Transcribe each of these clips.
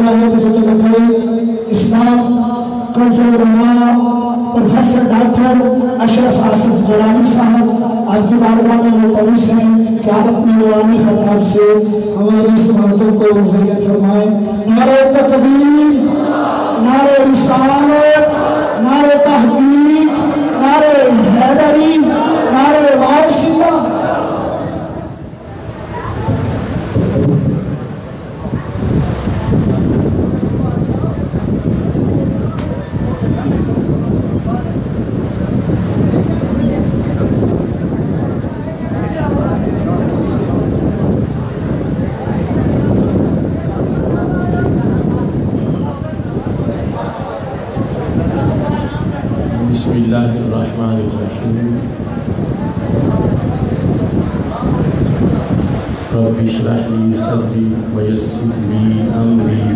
اسلام council علماء professor doctor Ashraf Asif غلامی صاحب آپ کی بارگاہ میں ملتمس ہیں کہ آپ اپنی نورانی خطاب سے ہماری اس باتوں کو مزین فرمائیں۔ نعرہ تکبیر، نعرہ رسالت، نعرہ تحقیق، نعرہ حیدری، نعرہ واسطہ۔ بسم اللہ الرحمن الرحیم۔ رب اشرح لی صدری ویسر لی امری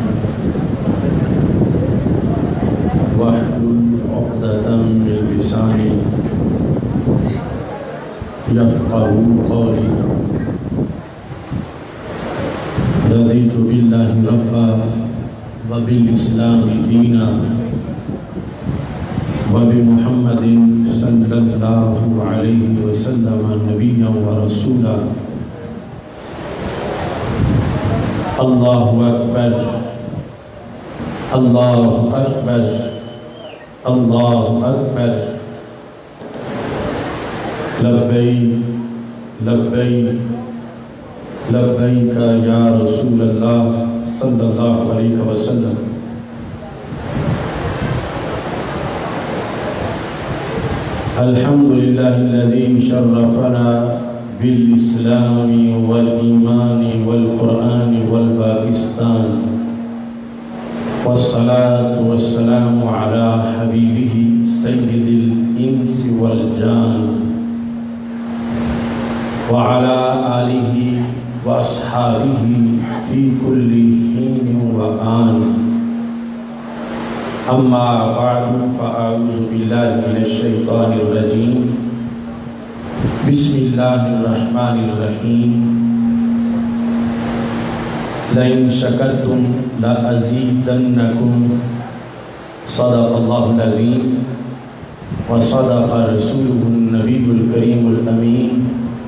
واحلل عقدۃ من لسانی یفقہوا قولی۔ رضیت باللہ ربا وبالاسلام دینا وبمحمد صلی اللہ علیہ وسلم نبیا ورسولا۔ اللہ اکبر، اللہ اکبر، اللہ اکبر، لبیک لبیک لبیک یا رسول اللہ صلی اللہ علیہ وسلم۔ الحمدللہ الذی شرفنا بالاسلام والایمان والقرآن والپاکستان، والصلاة والسلام على حبیبہ سید الانس والجان، وعلى آلہ واصحابہ فی کل حین وآن۔ اما بعد فاعوذ باللہ من الشیطان الرجیم۔ بسم اللہ الرحمن الرحیم۔ لئن شکرتم لأزیدنکم، صدق اللہ العظیم وصدق رسولہ النبی الکریم الامین۔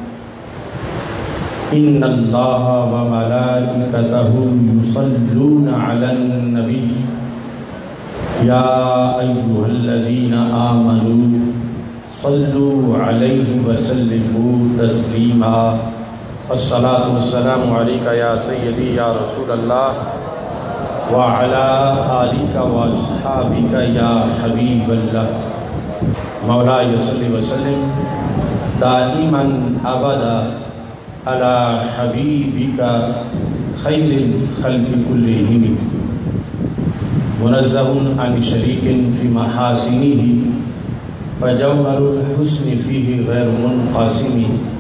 ان اللہ وملائکتہ یصلون علی النبی یا ایہا الذین آمنوا صلوا علیہ وسلموا تسلیما۔ الصلاة والسلام علیکہ یا سیدی یا رسول اللہ وعلا آلکہ واصحابکہ یا حبیب اللہ۔ مولاي صلی وسلم دائما ابدا علی حبیبکہ خیر الخلق کلہم، منزہ عن شریک فی محاسنہ فجوہر الحسن فیہ غیر منقاسم۔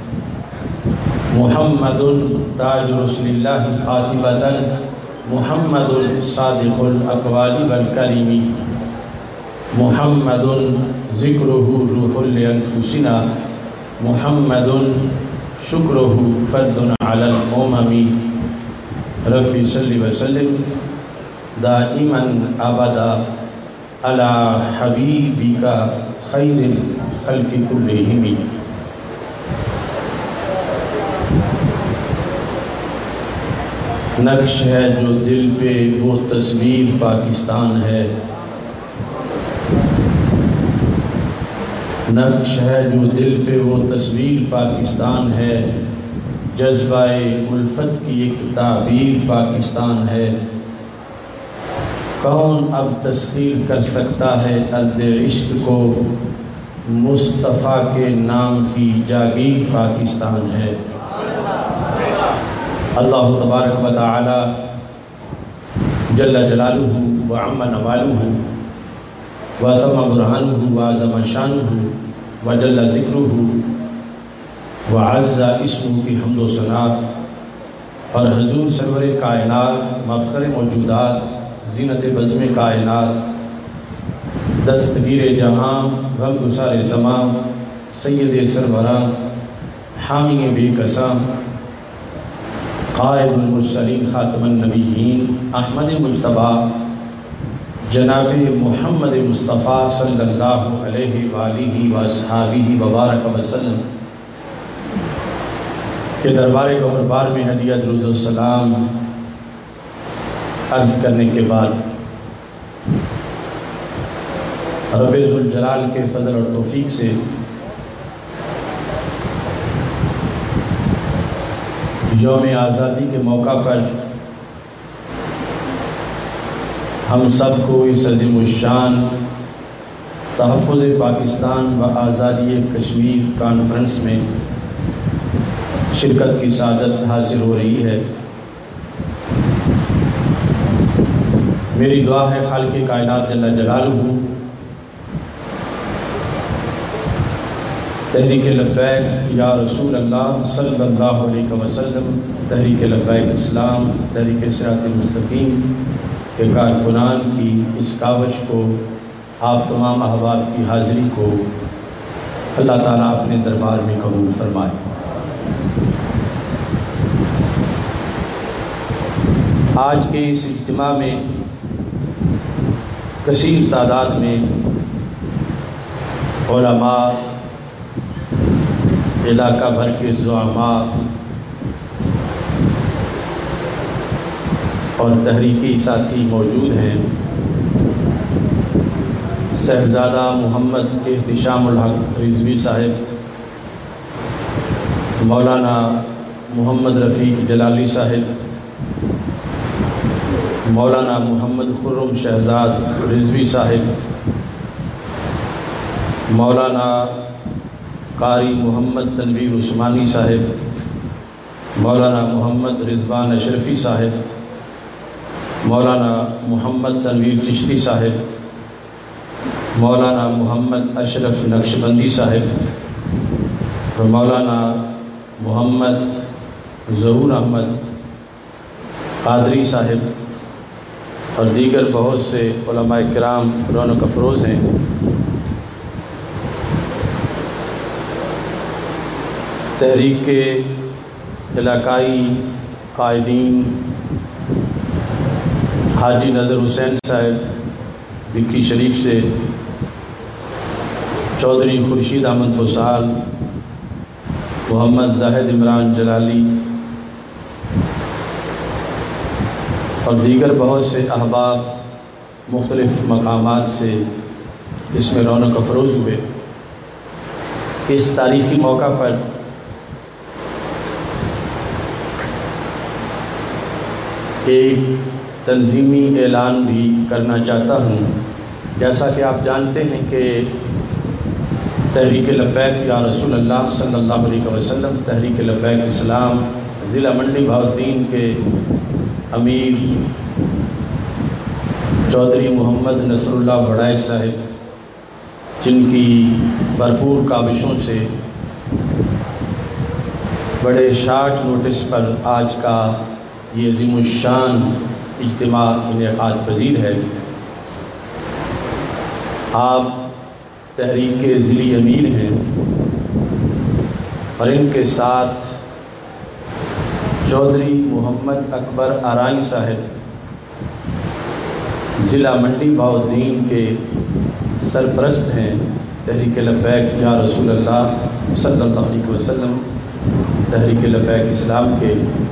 محمد تاج رسل اللہ قاطبۃ، محمد صادق الاقوال والکلم، محمد ذکرہ روح لانفسنا، محمد شکرہ فرد علی الامم۔ رب صلی وسلم دائما ابدا علی حبیبکہ خیر الخلق کلہم۔ نقش ہے جو دل پہ وہ تصویر پاکستان ہے، نقش ہے جو دل پہ وہ تصویر پاکستان ہے، جذبہ الفت کی ایک تعبیر پاکستان ہے۔ کون اب تسخیر کر سکتا ہے ارض عشق کو، مصطفیٰ کے نام کی جاگیر پاکستان ہے۔ اللہ تبارک و تعالی جل جلالہ وعم نوالہ وتم برہانہ وعظم شانہ وجل ذکرہ وعز اسمہ کی حمد و ثنا، اور حضور سرور کائنات مفخر موجودات زینت بزم کائنات دستگیر جہاں غم گسار زمان سید سربراں حامی بے کساں قائد المرسلین خاتم النبیین احمد مجتبیٰ جناب محمد مصطفیٰ صلی اللہ علیہ وآلہ وصحبہ وبارک وسلم کے دربار گوہربار میں ہدیہ درود و سلام عرض کرنے کے بعد رب ذوالجلال کے فضل اور توفیق سے یوم آزادی کے موقع پر ہم سب کو اس عظیم الشان تحفظ پاکستان و آزادی کشمیر کانفرنس میں شرکت کی سعادت حاصل ہو رہی ہے۔ میری دعا ہے خالق کائنات جل جلالہ تحریک لبیک یا رسول اللہ صلی اللہ علیہ وسلم، تحریک لبیک اسلام، تحریک صراط مستقیم کے کارکنان کی اس کاوش کو، آپ تمام احباب کی حاضری کو اللہ تعالیٰ اپنے دربار میں قبول فرمائے۔ آج کے اس اجتماع میں کثیر تعداد میں علماء، علاقہ بھر کے زعماء اور تحریکی ساتھی موجود ہیں۔ صاحبزادہ محمد احتشام الحق رضوی صاحب، مولانا محمد رفیق جلالی صاحب، مولانا محمد خرم شہزاد رضوی صاحب، مولانا قاری محمد تنویر عثمانی صاحب، مولانا محمد رضوان اشرفی صاحب، مولانا محمد تنویر چشتی صاحب، مولانا محمد اشرف نقشبندی صاحب، اور مولانا محمد ظہور احمد قادری صاحب اور دیگر بہت سے علماء کرام رونق افروز ہیں۔ تحریک کے علاقائی قائدین حاجی نظر حسین صاحب بکی شریف سے، چودھری خورشید احمد بسال، محمد زاہد عمران جلالی اور دیگر بہت سے احباب مختلف مقامات سے اس میں رونق افروز ہوئے۔ اس تاریخی موقع پر ایک تنظیمی اعلان بھی کرنا چاہتا ہوں۔ جیسا کہ آپ جانتے ہیں کہ تحریک لبیک یا رسول اللہ صلی اللہ علیہ وسلم، تحریک لبیک اسلام ضلع منڈی بہاؤالدین کے امیر چودھری محمد نصر اللہ بڑائے صاحب، جن کی بھرپور کاوشوں سے بڑے شارٹ نوٹس پر آج کا یہ عظیم الشان اجتماع انعقاد پذیر ہے۔ آپ تحریک کے ضلعی امیر ہیں اور ان کے ساتھ چودھری محمد اکبر آرائی صاحب ضلع منڈی بہاؤالدین کے سرپرست ہیں تحریک لبیک یا رسول اللہ صلی اللہ علیہ وسلم، تحریک لبیک اسلام کے،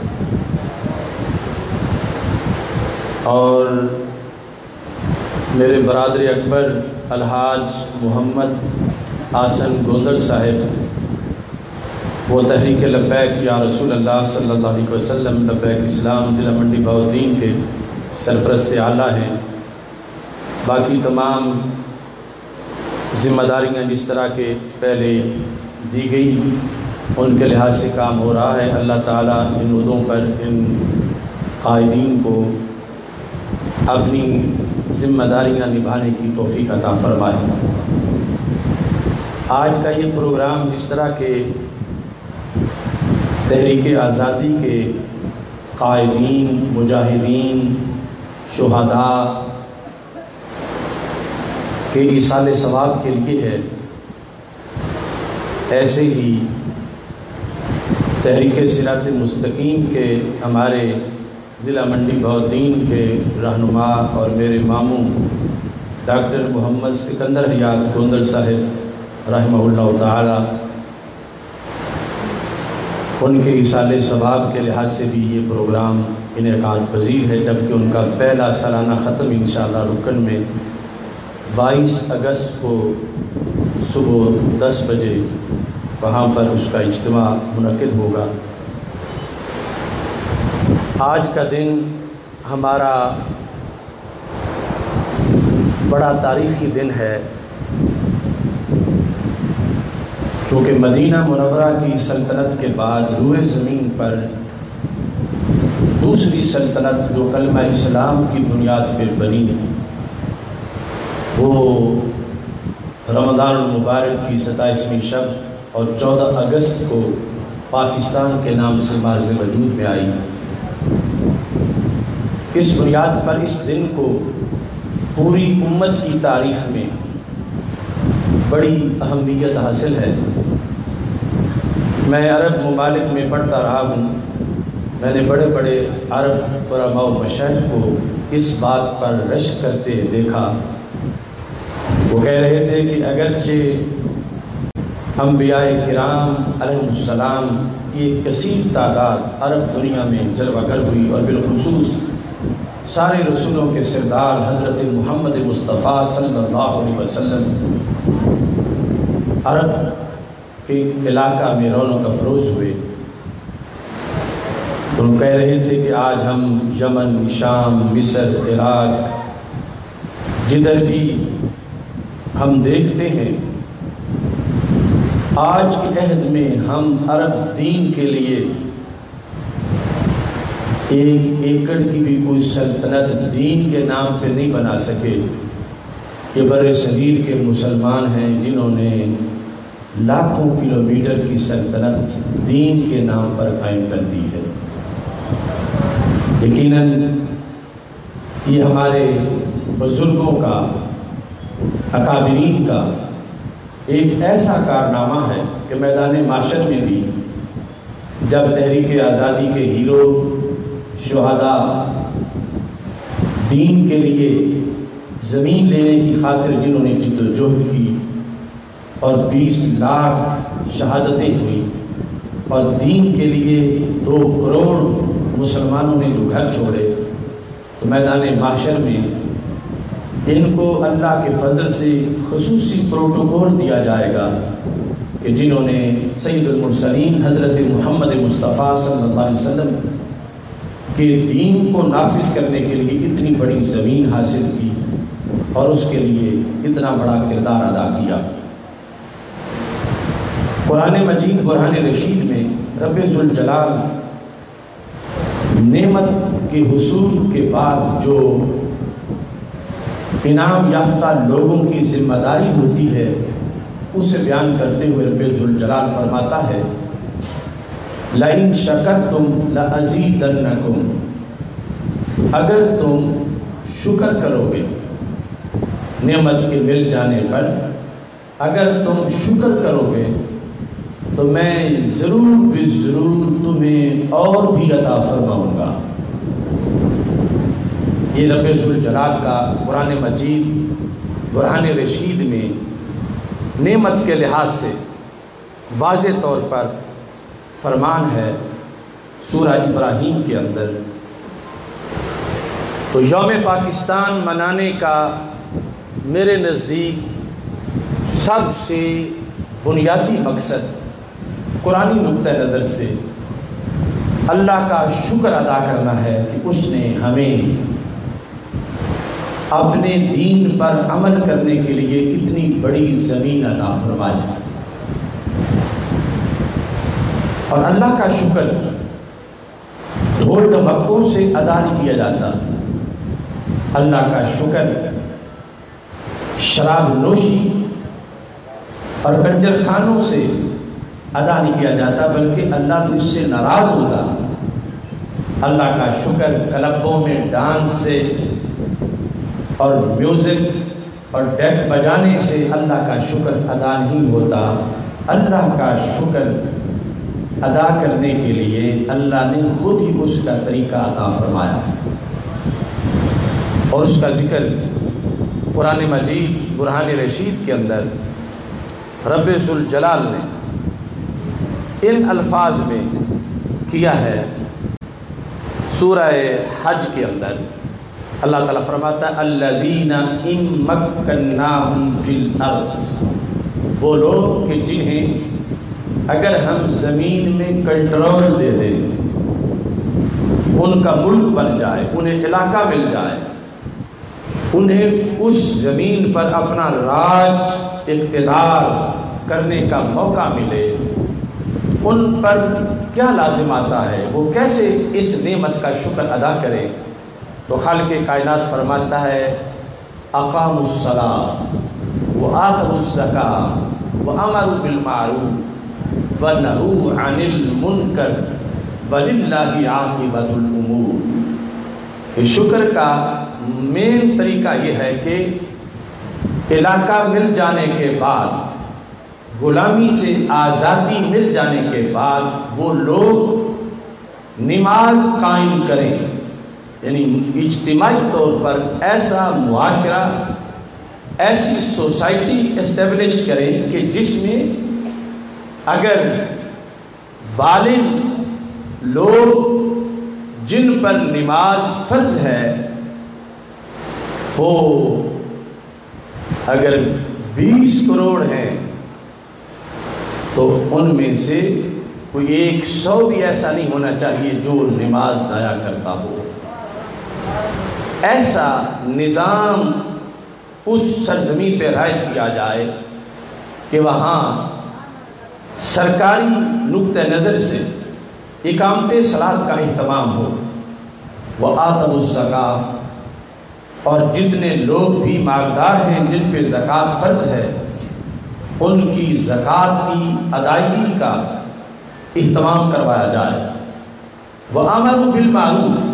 اور میرے برادر اکبر الحاج محمد آسن گوندل صاحب، وہ تحریک لبیک یا رسول اللہ صلی اللہ علیہ وسلم لبیک اسلام ضلع منڈی بہاؤالدین کے سرپرست اعلیٰ ہیں۔ باقی تمام ذمہ داریاں جس طرح کے پہلے دی گئی ان کے لحاظ سے کام ہو رہا ہے۔ اللہ تعالیٰ ان عہدوں پر ان قائدین کو اپنی ذمہ داریاں نبھانے کی توفیق عطا فرمائے۔ آج کا یہ پروگرام جس طرح کے تحریک آزادی کے قائدین، مجاہدین، شہداء کے ایصال ثواب کے لیے ہے، ایسے ہی تحریک صراط مستقیم کے ہمارے ضلع منڈی بہودین کے رہنما اور میرے ماموں ڈاکٹر محمد سکندر حیات گوندل صاحب رحمہ اللہ تعالی، ان کے ایصال ثواب کے لحاظ سے بھی یہ پروگرام انعقاد پذیر ہے، جبکہ ان کا پہلا سالانہ ختم انشاءاللہ رکن میں 22 اگست کو صبح 10 بجے وہاں پر اس کا اجتماع منعقد ہوگا۔ آج کا دن ہمارا بڑا تاریخی دن ہے، چونکہ مدینہ منورہ کی سلطنت کے بعد روئے زمین پر دوسری سلطنت جو کلمہ اسلام کی بنیاد پر بنی، وہ رمضان المبارک کی 27ویں شب اور 14 اگست کو پاکستان کے نام سے معرض وجود میں آئی۔ اس بنیاد پر اس دن کو پوری امت کی تاریخ میں بڑی اہمیت حاصل ہے۔ میں عرب ممالک میں پڑھتا رہا ہوں، میں نے بڑے بڑے عرب علماء و مشائخ کو اس بات پر رشک کرتے دیکھا۔ وہ کہہ رہے تھے کہ اگرچہ انبیاء کرام علیہ السلام کی ایک کثیر تعداد عرب دنیا میں جلوہ گر ہوئی، اور بالخصوص سارے رسولوں کے سردار حضرت محمد مصطفیٰ صلی اللہ علیہ وسلم عرب کے علاقہ میں رونق افروز ہوئے، تو وہ کہہ رہے تھے کہ آج ہم یمن، شام، مصر، عراق جدھر بھی ہم دیکھتے ہیں، آج کے عہد میں ہم عرب دین کے لیے 1 ایکڑ کی بھی کوئی سلطنت دین کے نام پہ نہیں بنا سکے۔ یہ بر صغیر کے مسلمان ہیں جنہوں نے لاکھوں کلومیٹر کی سلطنت دین کے نام پر قائم کر دی ہے۔ یقیناً یہ ہمارے بزرگوں کا، اکابرین کا ایک ایسا کارنامہ ہے کہ میدان معاشر میں بھی جب تحریک آزادی کے ہیرو، شہداء، دین کے لیے زمین لینے کی خاطر جنہوں نے جد و جہد کی اور 20 لاکھ شہادتیں ہوئی، اور دین کے لیے 2 کروڑ مسلمانوں نے جو گھر چھوڑے، تو میدان محشر میں ان کو اللہ کے فضل سے خصوصی پروٹوکول دیا جائے گا کہ جنہوں نے سید المرسلین حضرت محمد مصطفیٰ صلی اللہ علیہ وسلم کے دین کو نافذ کرنے کے لیے اتنی بڑی زمین حاصل کی اور اس کے لیے اتنا بڑا کردار ادا کیا۔ قرآن مجید برہان رشید میں رب ذوالجلال نعمت کے حصول کے بعد جو انعام یافتہ لوگوں کی ذمہ داری ہوتی ہے اسے بیان کرتے ہوئے رب ذوالجلال فرماتا ہے، لَإِن شَكَرْتُمْ لَأَزِيدَنَّكُمْ، اگر تم شکر کرو گے نعمت کے مل جانے پر، اگر تم شکر کرو گے تو میں ضرور بھی ضرور تمہیں اور بھی عطا فرماؤں گا۔ یہ رب ذوالجلال کا قرآن مجید برہان رشید میں نعمت کے لحاظ سے واضح طور پر فرمان ہے۔ سورہ ابراہیم کے اندر تو یوم پاکستان منانے کا میرے نزدیک سب سے بنیادی مقصد قرآنی نقطہ نظر سے اللہ کا شکر ادا کرنا ہے کہ اس نے ہمیں اپنے دین پر عمل کرنے کے لیے اتنی بڑی زمین عطا فرمائی، اور اللہ کا شکر ڈھول ڈھمکوں سے ادا نہیں کیا جاتا۔ اللہ کا شکر شراب نوشی اور کنجر خانوں سے ادا نہیں کیا جاتا، بلکہ اللہ تو اس سے ناراض ہوتا۔ اللہ کا شکر کلبوں میں ڈانس سے اور میوزک اور ڈیک بجانے سے اللہ کا شکر ادا نہیں ہوتا۔ اللہ کا شکر ادا کرنے کے لیے اللہ نے خود ہی اس کا طریقہ عطا فرمایا اور اس کا ذکر قرآن مجید برہان رشید کے اندر رب ذوالجلال نے ان الفاظ میں کیا ہے۔ سورہ حج کے اندر اللہ تعالیٰ فرماتا ہے الذین ان مکناہم فی الارض، وہ لوگ کہ جنہیں اگر ہم زمین میں کنٹرول دے دیں، ان کا ملک بن جائے، انہیں علاقہ مل جائے، انہیں اس زمین پر اپنا راج اقتدار کرنے کا موقع ملے، ان پر کیا لازم آتا ہے، وہ کیسے اس نعمت کا شکر ادا کریں؟ تو خالق کائنات فرماتا ہے اقاموا الصلاۃ وآتوا الزکاۃ وامروا بالمعروف ونہوا عن المنکر وللہ عاقبۃ الامور۔ شکر کا مین طریقہ یہ ہے کہ علاقہ مل جانے کے بعد، غلامی سے آزادی مل جانے کے بعد وہ لوگ نماز قائم کریں، یعنی اجتماعی طور پر ایسا معاشرہ، ایسی سوسائٹی اسٹیبلش کریں کہ جس میں اگر بالغ لوگ جن پر نماز فرض ہے وہ اگر 20 کروڑ ہیں تو ان میں سے کوئی 100 بھی ایسا نہیں ہونا چاہیے جو نماز ضائع کرتا ہو۔ ایسا نظام اس سرزمین پہ رائج کیا جائے کہ وہاں سرکاری نقطہ نظر سے اقامت صلاۃ کا اہتمام ہو، وآتوا الزکاۃ، اور جتنے لوگ بھی مالدار ہیں جن پہ زکوٰۃ فرض ہے ان کی زکوٰۃ کی ادائیگی کا اہتمام کروایا جائے، وَأَمَرُوا بِالْمَعْرُوفِ،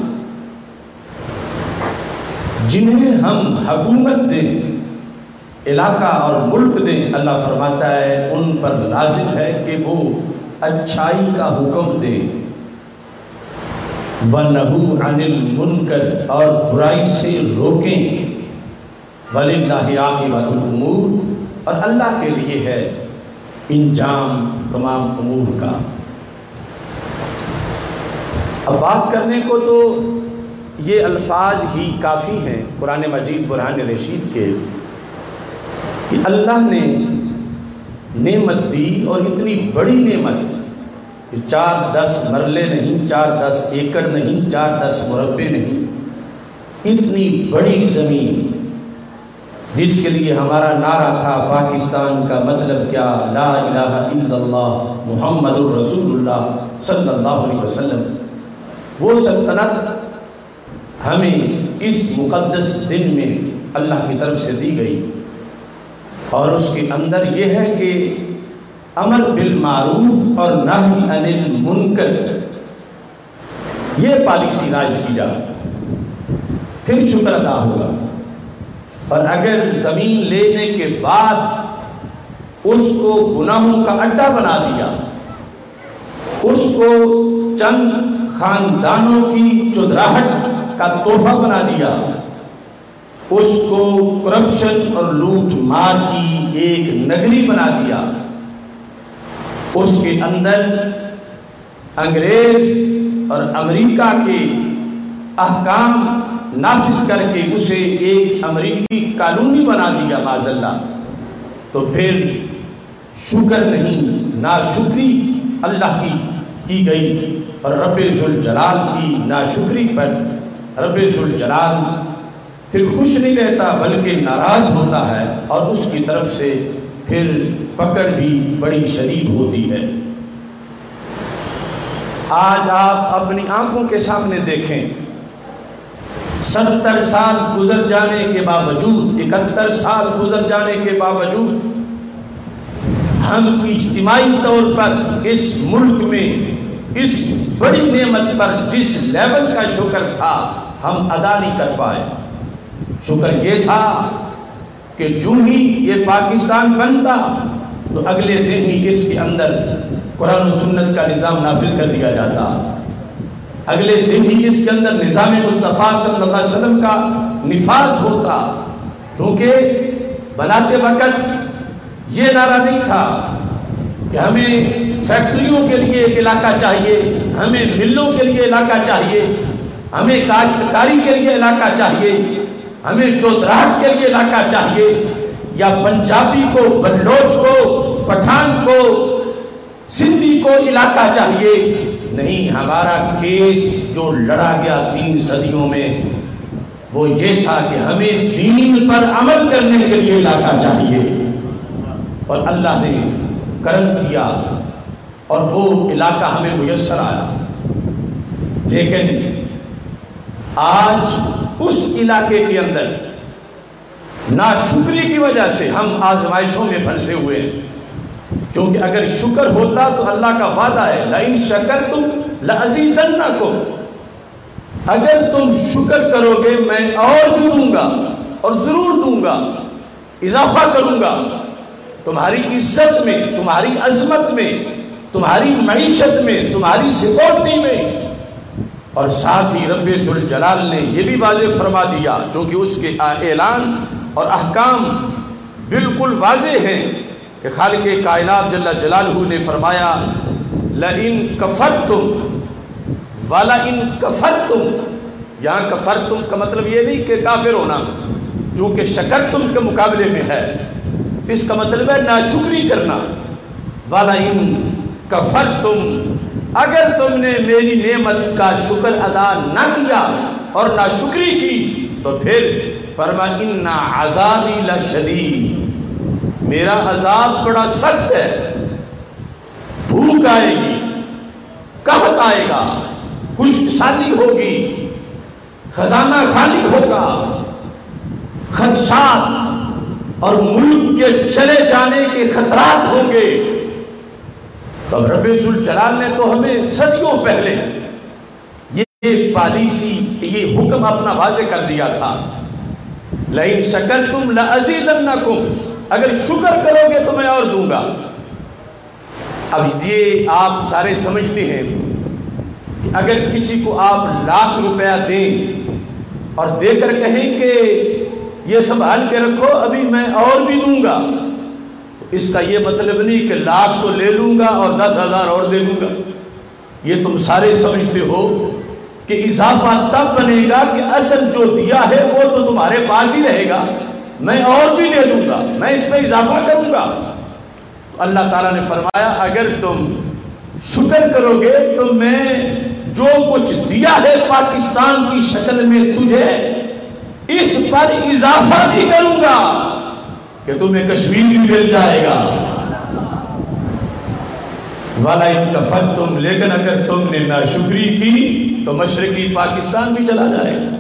جنہیں ہم حکومت دیں، علاقہ اور ملک دیں، اللہ فرماتا ہے ان پر لازم ہے کہ وہ اچھائی کا حکم دیں، وَنَهُوا عَنِ الْمُنْكَرِ، اور برائی سے روکیں، وَلِلَّهِ عَاقِبَةُ الْأُمُورِ، اور اللہ کے لیے ہے انجام تمام امور کا۔ اب بات کرنے کو تو یہ الفاظ ہی کافی ہیں قرآن مجید برہان رشید کے کہ اللہ نے نعمت دی، اور اتنی بڑی نعمت کہ 4-10 مرلے نہیں، 4-10 ایکڑ نہیں، 4-10 مربع نہیں، اتنی بڑی زمین جس کے لیے ہمارا نعرہ تھا پاکستان کا مطلب کیا، لا الہ الا اللہ محمد الرسول اللہ صلی اللہ علیہ وسلم، وہ سلطنت ہمیں اس مقدس دن میں اللہ کی طرف سے دی گئی، اور اس کے اندر یہ ہے کہ امر بالمعروف اور نہی عن المنکر، یہ پالیسی رائج کی جائے، پھر شکر ادا ہوگا۔ اور اگر زمین لینے کے بعد اس کو گناہوں کا اڈا بنا دیا، اس کو چند خاندانوں کی چودراہٹ کا تحفہ بنا دیا، اس کو کرپشن اور لوٹ مار کی ایک نگری بنا دیا، اس کے اندر انگریز اور امریکہ کے احکام نافذ کر کے اسے ایک امریکی قانونی بنا دیا معاذ اللہ، تو پھر شکر نہیں ناشکری اللہ کی گئی، اور رب ذوالجلال کی ناشکری پر رب ذوالجلال پھر خوش نہیں رہتا بلکہ ناراض ہوتا ہے، اور اس کی طرف سے پھر پکڑ بھی بڑی شدید ہوتی ہے۔ آج آپ اپنی آنکھوں کے سامنے دیکھیں، 70 سال گزر جانے کے باوجود، 71 سال گزر جانے کے باوجود ہم اجتماعی طور پر اس ملک میں اس بڑی نعمت پر جس لیول کا شکر تھا ہم ادا نہیں کر پائے۔ شکر یہ تھا کہ جو ہی یہ پاکستان بنتا تو اگلے دن ہی اس کے اندر قرآن و سنت کا نظام نافذ کر دیا جاتا، اگلے دن ہی اس کے اندر نظام مصطفیٰ صلی اللہ علیہ وسلم کا نفاذ ہوتا، کیونکہ بناتے وقت یہ نعرہ نہیں تھا کہ ہمیں فیکٹریوں کے لیے ایک علاقہ چاہیے، ہمیں ملوں کے لیے علاقہ چاہیے، ہمیں کاشتکاری کے لیے علاقہ چاہیے، ہمیں چودراہٹ کے لیے علاقہ چاہیے، یا پنجابی کو، بلوچ کو، پٹھان کو، سندھی کو علاقہ چاہیے۔ نہیں، ہمارا کیس جو لڑا گیا 3 صدیوں میں وہ یہ تھا کہ ہمیں دین پر عمل کرنے کے لیے علاقہ چاہیے، اور اللہ نے کرم کیا اور وہ علاقہ ہمیں میسر آیا۔ لیکن آج اس علاقے کے اندر ناشکری کی وجہ سے ہم آزمائشوں میں پھنسے ہوئے ہیں، کیونکہ اگر شکر ہوتا تو اللہ کا وعدہ ہے لَإِن شَكَرْتُمْ لَأَزِيدَنَّكُمْ، اگر تم شکر کرو گے میں اور بھی دوں گا، اور ضرور دوں گا، اضافہ کروں گا تمہاری عزت میں، تمہاری عظمت میں، تمہاری معیشت میں، تمہاری سیکورٹی میں۔ اور ساتھ ہی رب ذوالجلال نے یہ بھی واضح فرما دیا، کیونکہ اس کے اعلان اور احکام بالکل واضح ہیں، کہ خالق کائنات جل جلالہ نے فرمایا لَإِن كَفَرْتُمْ وَلَإِن كَفَرْتُمْ، یہاں کفرتم کا مطلب یہ نہیں کہ کافر ہونا، چونکہ شکرتم کے مقابلے میں ہے، اس کا مطلب ہے ناشکری کرنا۔ وَلَئِن كَفَرْتُمْ، اگر تم نے میری نعمت کا شکر ادا نہ کیا اور ناشکری کی تو پھر فرما اِنَّ عَذَابِي لَشَدِيدٌ، میرا عذاب بڑا سخت ہے، بھوک آئے گی، قحط آئے گا، خشک سالی ہوگی، خزانہ خالی ہوگا، خدشات اور ملک کے چلے جانے کے خطرات ہوں گے۔ تو رب ذوالجلال نے تو ہمیں صدیوں پہلے یہ پالیسی، یہ حکم اپنا واضح کر دیا تھا لَإِن شَكَرْتُمْ لَأَزِيدَنَّكُمْ، اگر شکر کرو گے تو میں اور دوں گا۔ اب یہ آپ سارے سمجھتے ہیں کہ اگر کسی کو آپ لاکھ روپیہ دیں اور دے کر کہیں کہ یہ سنبھال کے رکھو ابھی میں اور بھی دوں گا، اس کا یہ مطلب نہیں کہ لاکھ تو لے لوں گا اور 10,000 اور دے دوں گا۔ یہ تم سارے سمجھتے ہو کہ اضافہ تب بنے گا کہ اصل جو دیا ہے وہ تو تمہارے پاس ہی رہے گا، میں اور بھی دے دوں گا، میں اس پہ اضافہ کروں گا۔ تو اللہ تعالیٰ نے فرمایا اگر تم شکر کرو گے تو میں جو کچھ دیا ہے پاکستان کی شکل میں تجھے، اس پر اضافہ بھی کروں گا کہ تمہیں کشمیر بھی مل جائے گا۔ وَلَئِن كَفَرْتُمْ، لیکن اگر تم نے ناشکری کی تو مشرقی پاکستان بھی چلا جائے گا۔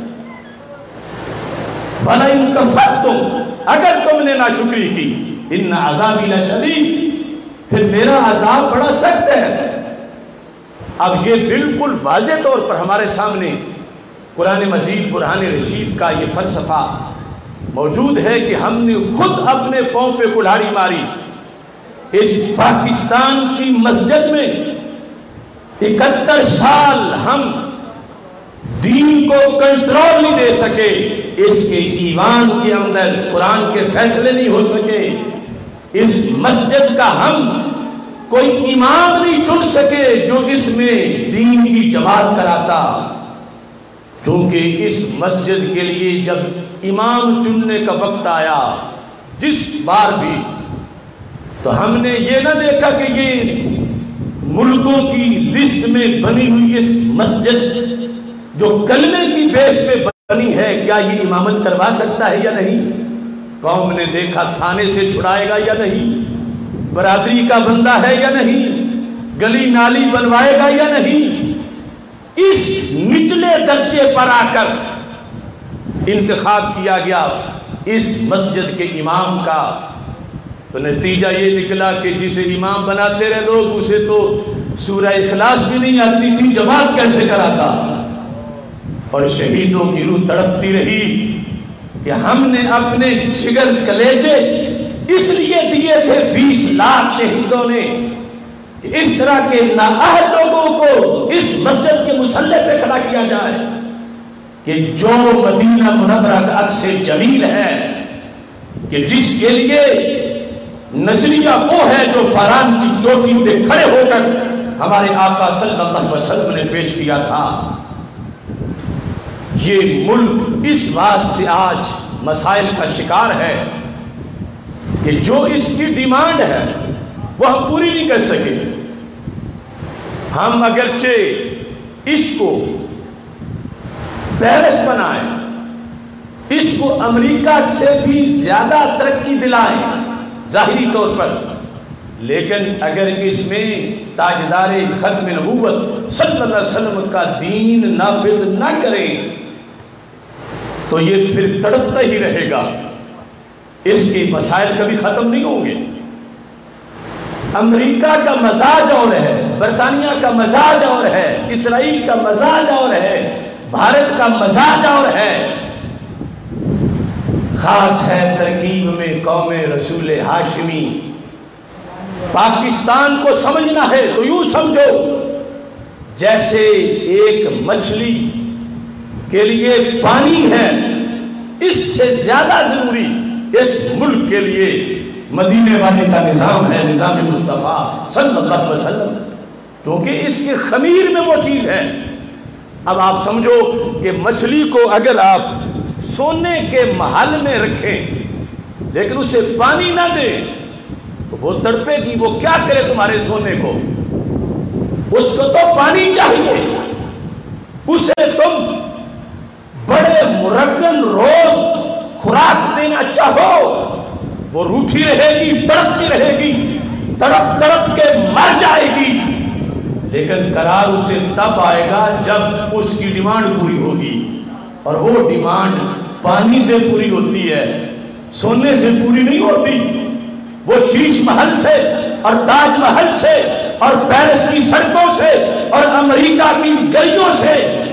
وَلَئِن كَفَرْتُمْ، اگر تم نے ناشکری کی إِنَّ عَذَابِي لَشَدِيدٌ، پھر میرا عذاب بڑا سخت ہے۔ اب یہ بالکل واضح طور پر ہمارے سامنے قرآن مجید برہان رشید کا یہ فلسفہ موجود ہے کہ ہم نے خود اپنے پاؤں پہ کلہاڑی ماری۔ اس پاکستان کی مسجد میں 71 سال ہم دین کو کنٹرول نہیں دے سکے، اس کے ایوان کے اندر قرآن کے فیصلے نہیں ہو سکے، اس مسجد کا ہم کوئی امام نہیں چن سکے جو اس میں دین کی جماعت کراتا، کیونکہ اس مسجد کے لیے جب امام چننے کا وقت آیا جس بار بھی، تو ہم نے یہ نہ دیکھا کہ یہ ملکوں کی لسٹ میں بنی ہوئی اس مسجد جو کلمے کی بیس پہ بنی ہے کیا یہ امامت کروا سکتا ہے یا نہیں۔ قوم نے دیکھا تھانے سے چھڑائے گا یا نہیں، برادری کا بندہ ہے یا نہیں، گلی نالی بنوائے گا یا نہیں۔ اس نچلے درجے پر آ کر انتخاب کیا گیا اس مسجد کے امام کا، تو نتیجہ یہ نکلا کہ جسے امام بناتے رہے لوگ اسے تو سورہ اخلاص بھی نہیں آتی تھی، جماعت کیسے کراتا، اور شہیدوں کی روح تڑپتی رہی کہ ہم نے اپنے جگر کلیجے اس لیے دیے تھے 20 لاکھ شہیدوں نے کہ اس طرح کے نااہل لوگوں کو اس مسجد کے مصلی پہ کھڑا کیا جائے کہ جو مدینہ منورہ کا عکس جمیل ہے، کہ جس کے لیے نظریہ وہ ہے جو فاران کی چوٹی پہ کھڑے ہو کر ہمارے آقا صلی اللہ علیہ وسلم نے پیش کیا تھا۔ یہ ملک اس واسطے آج مسائل کا شکار ہے کہ جو اس کی ڈیمانڈ ہے وہ ہم پوری نہیں کر سکے۔ ہم اگرچہ اس کو پیرس بنائیں، اس کو امریکہ سے بھی زیادہ ترقی دلائیں ظاہری طور پر، لیکن اگر اس میں تاجدار ختم نبوت صلی اللہ علیہ وسلم کا دین نافذ نہ کریں تو یہ پھر تڑپتا ہی رہے گا، اس کے مسائل کبھی ختم نہیں ہوں گے۔ امریکہ کا مزاج اور ہے، برطانیہ کا مزاج اور ہے، اسرائیل کا مزاج اور ہے، بھارت کا مزاج اور ہے۔ خاص ہے ترکیب میں قوم رسول ہاشمی۔ پاکستان کو سمجھنا ہے تو یوں سمجھو جیسے ایک مچھلی کے لیے پانی ہے، اس سے زیادہ ضروری اس ملک کے لیے مدینے والے کا نظام ہے، نظام مصطفیٰ صلی اللہ علیہ وسلم، کیونکہ اس کے خمیر میں وہ چیز ہے۔ اب آپ سمجھو کہ مچھلی کو اگر آپ سونے کے محل میں رکھیں لیکن اسے پانی نہ دیں تو وہ تڑپے گی، وہ کیا کرے تمہارے سونے کو؟ اس کو تو پانی چاہیے، اسے تم بڑے مرغن روز خوراک دینا چاہو، وہ روٹھی رہے گی، تڑپتی رہے گی، تڑپ تڑپ کے مر جائے گی، لیکن قرار اسے تب آئے گا جب اس کی ڈیمانڈ پوری ہوگی، اور وہ ڈیمانڈ پانی سے پوری ہوتی ہے، سونے سے پوری نہیں ہوتی۔ وہ شیش محل سے اور تاج محل سے اور پیرس کی سڑکوں سے اور امریکہ کی گلیوں سے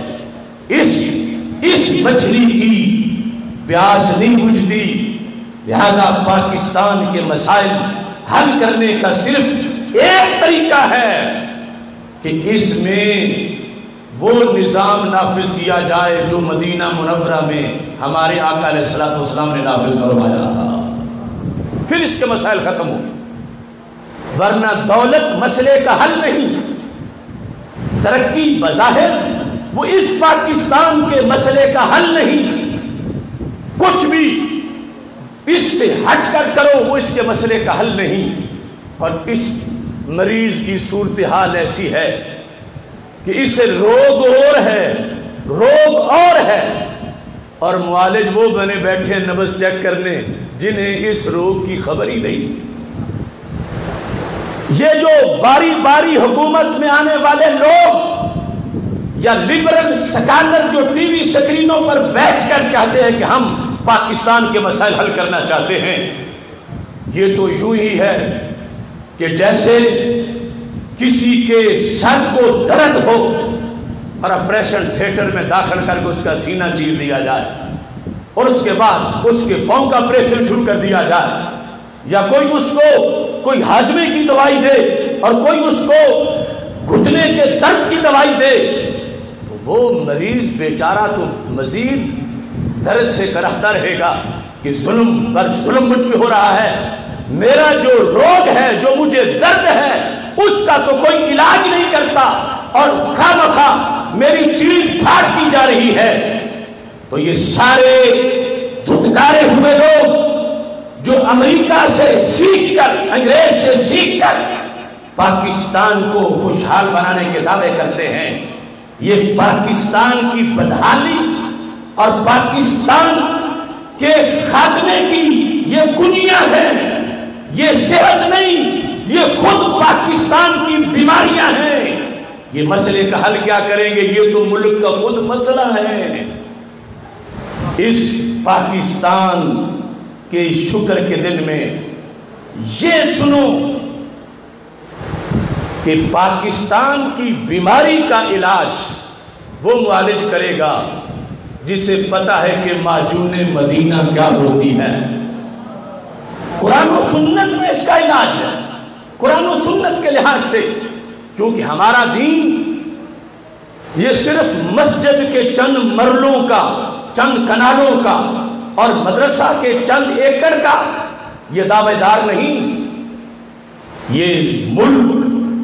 اس مچھلی کی پیاس نہیں بجھتی۔ لہذا پاکستان کے مسائل حل کرنے کا صرف ایک طریقہ ہے کہ اس میں وہ نظام نافذ کیا جائے جو مدینہ منورہ میں ہمارے آقا علیہ الصلوۃ والسلام نے نافذ فرمایا تھا، پھر اس کے مسائل ختم ہوں گے۔ ورنہ دولت مسئلے کا حل نہیں، ترقی بظاہر وہ اس پاکستان کے مسئلے کا حل نہیں، کچھ بھی اس سے ہٹ کر کرو وہ اس کے مسئلے کا حل نہیں۔ اور اس مریض کی صورتحال ایسی ہے کہ اسے روگ اور ہے، روگ اور ہے، اور معالج وہ بنے بیٹھے نبض چیک کرنے جنہیں اس روگ کی خبر ہی نہیں۔ یہ جو باری باری حکومت میں آنے والے لوگ یا لبرل سکالر جو ٹی وی سکرینوں پر بیٹھ کر کہتے ہیں کہ ہم پاکستان کے مسائل حل کرنا چاہتے ہیں، یہ تو یوں ہی ہے کہ جیسے کسی کے سر کو درد ہو اور آپریشن تھیٹر میں داخل کر کے اس کا سینہ چیر دیا جائے اور اس کے بعد اس کے پاؤں کا آپریشن شروع کر دیا جائے، یا کوئی اس کو کوئی ہاضمے کی دوائی دے اور کوئی اس کو گھٹنے کے درد کی دوائی دے، تو وہ مریض بیچارہ تو مزید درد سے کرہتا رہے گا کہ ظلم پر ظلم مجھ پہ ہو رہا ہے، میرا جو روگ ہے، جو مجھے درد ہے، اس کا تو کوئی علاج نہیں کرتا اور خواہ مخواہ میری چیز پھاڑ کی جا رہی ہے۔ تو یہ سارے دھتکارے ہوئے لوگ جو امریکہ سے سیکھ کر، انگریز سے سیکھ کر پاکستان کو خوشحال بنانے کے دعوے کرتے ہیں، یہ پاکستان کی بدحالی اور پاکستان کے خاتمے کی یہ کنیاں ہے، یہ صحت نہیں، یہ خود پاکستان کی بیماریاں ہیں۔ یہ مسئلے کا حل کیا کریں گے؟ یہ تو ملک کا خود مسئلہ ہے۔ اس پاکستان کے شکر کے دن میں یہ سنو کہ پاکستان کی بیماری کا علاج وہ معالج کرے گا جسے پتہ ہے کہ معجون مدینہ کیا ہوتی ہے۔ قرآن و سنت میں اس کا علاج ہے، قرآن و سنت کے لحاظ سے، کیونکہ ہمارا دین یہ صرف مسجد کے چند مرلوں کا، چند کنالوں کا اور مدرسہ کے چند ایکڑ کا یہ دعوے دار نہیں، یہ ملک،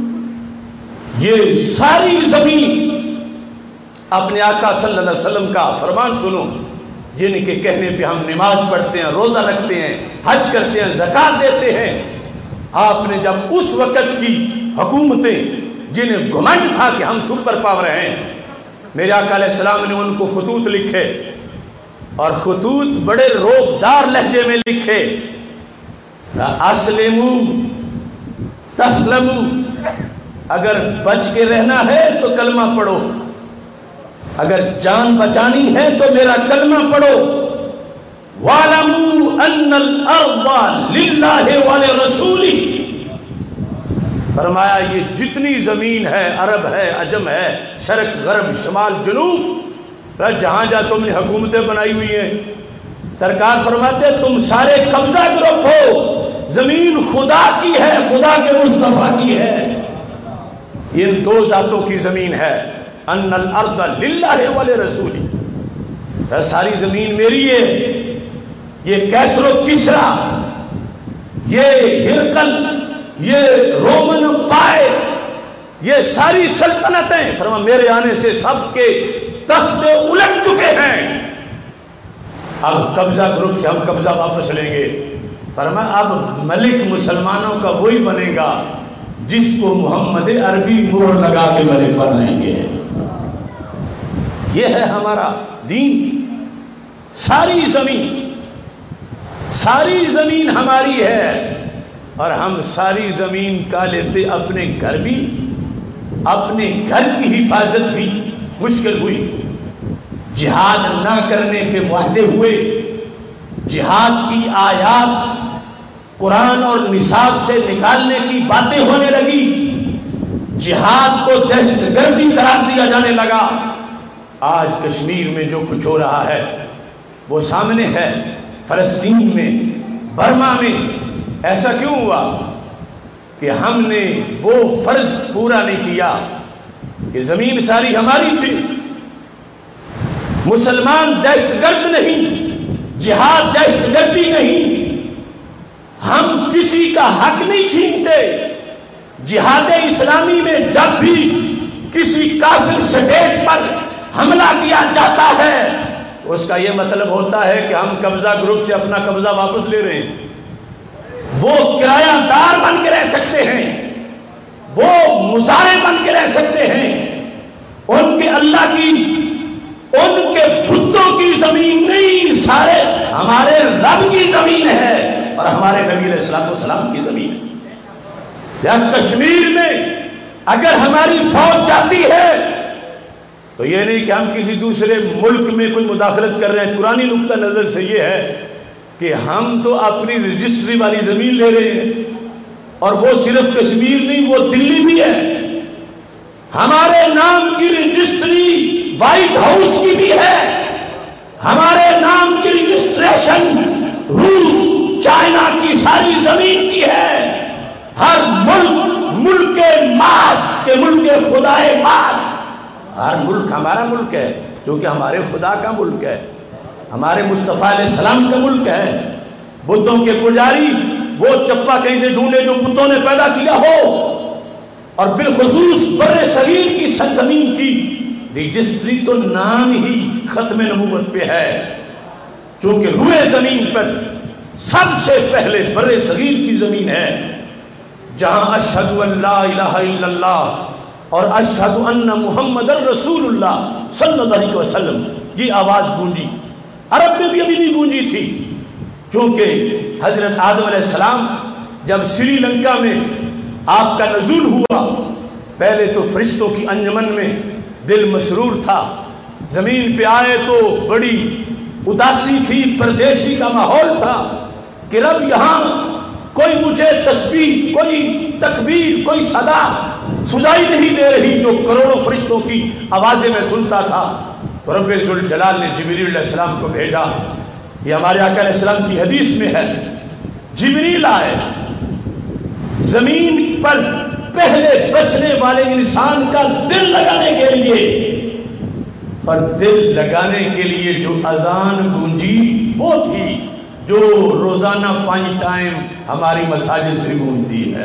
یہ ساری زمین اپنے آقا صلی اللہ علیہ وسلم کا فرمان سنو، جن کے کہنے پہ ہم نماز پڑھتے ہیں، روزہ رکھتے ہیں، حج کرتے ہیں، زکوٰۃ دیتے ہیں۔ آپ نے جب اس وقت کی حکومتیں جنہیں گھمنڈ تھا کہ ہم سپر پاور ہیں، میرے آقا علیہ السلام نے ان کو خطوط لکھے، اور خطوط بڑے روبدار لہجے میں لکھے، اسلموا تسلموا، اگر بچ کے رہنا ہے تو کلمہ پڑھو، اگر جان بچانی ہے تو میرا کلمہ پڑھو، وَاعْلَمُوا أَنَّ الْأَرْضَ لِلَّهِ وَلِرَسُولِهِ، فرمایا یہ جتنی زمین ہے، عرب ہے، عجم ہے، شرق غرب شمال جنوب، جہاں جہاں تم نے حکومتیں بنائی ہوئی ہیں، سرکار فرماتے تم سارے قبضہ گروپ ہو، زمین خدا کی ہے، خدا کے مصطفیٰ کی ہے، ان دو ذاتوں کی زمین ہے، ان الارض للہ ولرسولہ، ساری زمین میری ہے۔ یہ کیسر و کسرا، یہ ہرقل، یہ رومن امپائر، یہ ساری سلطنتیں فرما میرے آنے سے سب کے تخت الٹ چکے ہیں، اب قبضہ گروپ سے ہم قبضہ واپس لیں گے۔ فرما اب ملک مسلمانوں کا وہی بنے گا جس کو محمد عربی مہر لگا کے ملک بنائیں گے۔ یہ ہے ہمارا دین، ساری زمین ہماری ہے، اور ہم ساری زمین کا لیتے اپنے گھر بھی، اپنے گھر کی حفاظت بھی مشکل ہوئی، جہاد نہ کرنے کے معاہدے ہوئے، جہاد کی آیات قرآن اور نصاب سے نکالنے کی باتیں ہونے لگی، جہاد کو دہشت گردی قرار دیا جانے لگا۔ آج کشمیر میں جو کچھ ہو رہا ہے وہ سامنے ہے، فلسطین میں، برما میں، ایسا کیوں ہوا کہ ہم نے وہ فرض پورا نہیں کیا کہ زمین ساری ہماری تھی، مسلمان دہشت گرد نہیں، جہاد دہشت گردی نہیں، ہم کسی کا حق نہیں چھینتے۔ جہاد اسلامی میں جب بھی کسی کافر سٹیٹ پر حملہ کیا جاتا ہے اس کا یہ مطلب ہوتا ہے کہ ہم قبضہ گروپ سے اپنا قبضہ واپس لے رہے ہیں، وہ کرایہ دار بن کے رہ سکتے ہیں، وہ مزارع بن کے رہ سکتے ہیں، ان کے اللہ کی، ان کے بتوں کی زمین نہیں، سارے ہمارے رب کی زمین ہے اور ہمارے نبی علیہ السلام کی زمین ہے۔ یا کشمیر میں اگر ہماری فوج جاتی ہے تو یہ نہیں کہ ہم کسی دوسرے ملک میں کوئی مداخلت کر رہے ہیں، قرآنی نقطہ نظر سے یہ ہے کہ ہم تو اپنی رجسٹری والی زمین لے رہے ہیں، اور وہ صرف کشمیر نہیں، وہ دلی بھی ہے، ہمارے نام کی رجسٹری وائٹ ہاؤس کی بھی ہے، ہمارے نام کی رجسٹریشن روس چائنا کی ساری زمین کی ہے، ہر ملک ماس کے ملک خدائے ماس، ہر ملک ہمارا ملک ہے کیونکہ ہمارے خدا کا ملک ہے، ہمارے مصطفیٰ علیہ السلام کا ملک ہے۔ بتوں کے پجاری وہ چپا کہیں سے ڈھونڈے جو بتوں نے پیدا کیا ہو، اور بالخصوص بر صغیر کی سرزمین کی رجسٹری تو نام ہی ختم نبوت پہ ہے، چونکہ روئے زمین پر سب سے پہلے بر صغیر کی زمین ہے، جہاں اشہد ان لا الہ الا اللہ اور اشہد ان محمد الرسول اللہ صلی اللہ علیہ وسلم یہ آواز گونجی، عرب میں بھی ابھی نہیں گونجی تھی، کیونکہ حضرت آدم علیہ السلام جب سری لنکا میں آپ کا نزول ہوا، پہلے تو فرشتوں کی انجمن میں دل مسرور تھا، زمین پہ آئے تو بڑی اداسی تھی، پردیسی کا ماحول تھا کہ رب یہاں کوئی مجھے تسبیح، کوئی تکبیر، کوئی صدا سنائی نہیں دے رہی جو کروڑوں فرشتوں کی آوازیں میں سنتا تھا۔ تو رب ذوالجلال نے جبریل علیہ السلام کو بھیجا، یہ ہمارے آقا علیہ السلام کی حدیث میں ہے جبریل آئے زمین پر پہلے بسنے والے انسان کا دل لگانے کے لیے، اور دل لگانے کے لیے جو اذان گونجی وہ تھی جو روزانہ 5 ٹائم ہماری مساجد سے گونجتی ہے۔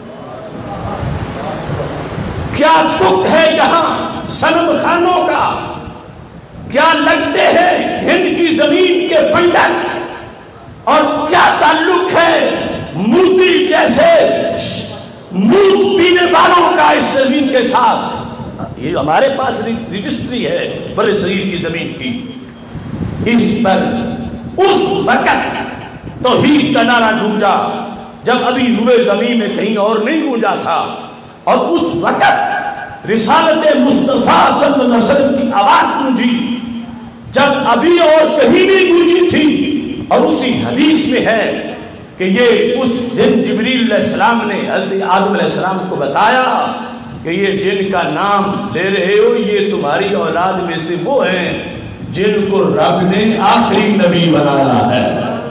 کیا دکھ ہے یہاں صنم خانوں کا، کیا لگتے ہیں ہند کی زمین کے پنڈت، اور کیا تعلق ہے مودی جیسے مود پینے والوں کا اس زمین کے ساتھ۔ یہ ہمارے پاس رجسٹری ہے بر صغیر کی زمین کی، اس پر اس وقت توحید کا نعرہ گونجا جب ابھی روئے زمین میں کہیں اور نہیں گونجا تھا، اور اس وقت رسالت مصطفیٰ صلی اللہ علیہ وسلم کی آواز گونجی جب ابھی اور کہیں نہیں گونجی تھی۔ اور اسی حدیث میں ہے کہ یہ اس جن جبریل علیہ السلام نے حضرت آدم علیہ السلام کو بتایا کہ یہ جن کا نام لے رہے ہو یہ تمہاری اولاد میں سے وہ ہیں جن کو رب نے آخری نبی بنایا ہے۔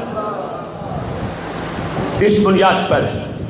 اس بنیاد پر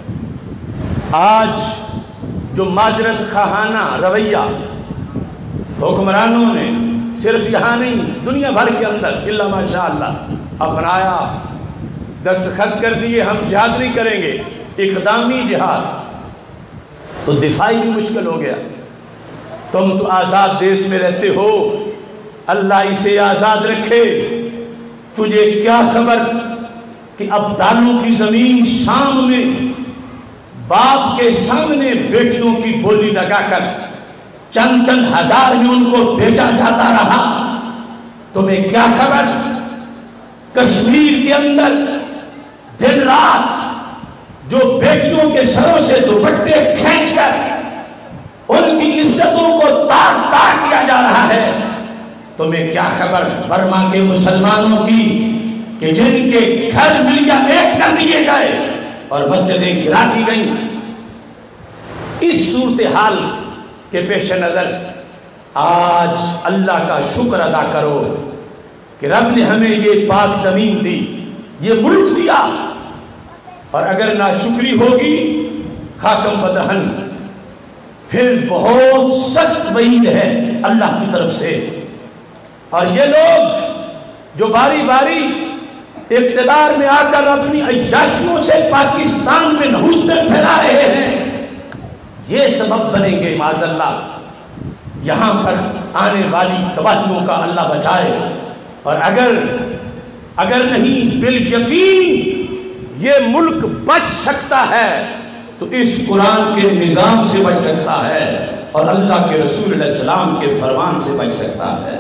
آج جو معذرت خواہانہ رویہ حکمرانوں نے صرف یہاں نہیں دنیا بھر کے اندر الا ماشاءاللہ اپنایا، دستخط کر دیے ہم جہاد نہیں کریں گے، اقدامی جہاد، تو دفاعی بھی مشکل ہو گیا۔ تم تو آزاد دیش میں رہتے ہو، اللہ اسے آزاد رکھے، تجھے کیا خبر کہ ابدالوں کی زمین شام میں باپ کے سامنے بیٹیوں کی بولی لگا کر چند ہزار میں ان کو بھیجا جاتا رہا۔ تمہیں کیا خبر کشمیر کے اندر دن رات جو بیٹیوں کے سروں سے دوپٹے کھینچ کر ان کی عزتوں کو تار تار کیا جا رہا ہے۔ تمہیں کیا خبر برما کے مسلمانوں کی کہ جن کے گھر ملیا ایک کر دیے گئے اور مسجدیں گرا دی گئیں۔ اس صورتحال کے پیش نظر آج اللہ کا شکر ادا کرو کہ رب نے ہمیں یہ پاک زمین دی، یہ ملک دیا، اور اگر ناشکری ہوگی خاکم بدہن، پھر بہت سخت وعید ہے اللہ کی طرف سے۔ اور یہ لوگ جو باری باری اقتدار میں آ کر اپنی عیاشیوں سے پاکستان میں نحوستیں پھیلا رہے ہیں، یہ سبب بنیں گے معاذ اللہ یہاں پر آنے والی تباہیوں کا اللہ بچائے۔ اور اگر نہیں بالیقین یہ ملک بچ سکتا ہے تو اس قرآن کے نظام سے بچ سکتا ہے اور اللہ کے رسول علیہ السلام کے فرمان سے بچ سکتا ہے۔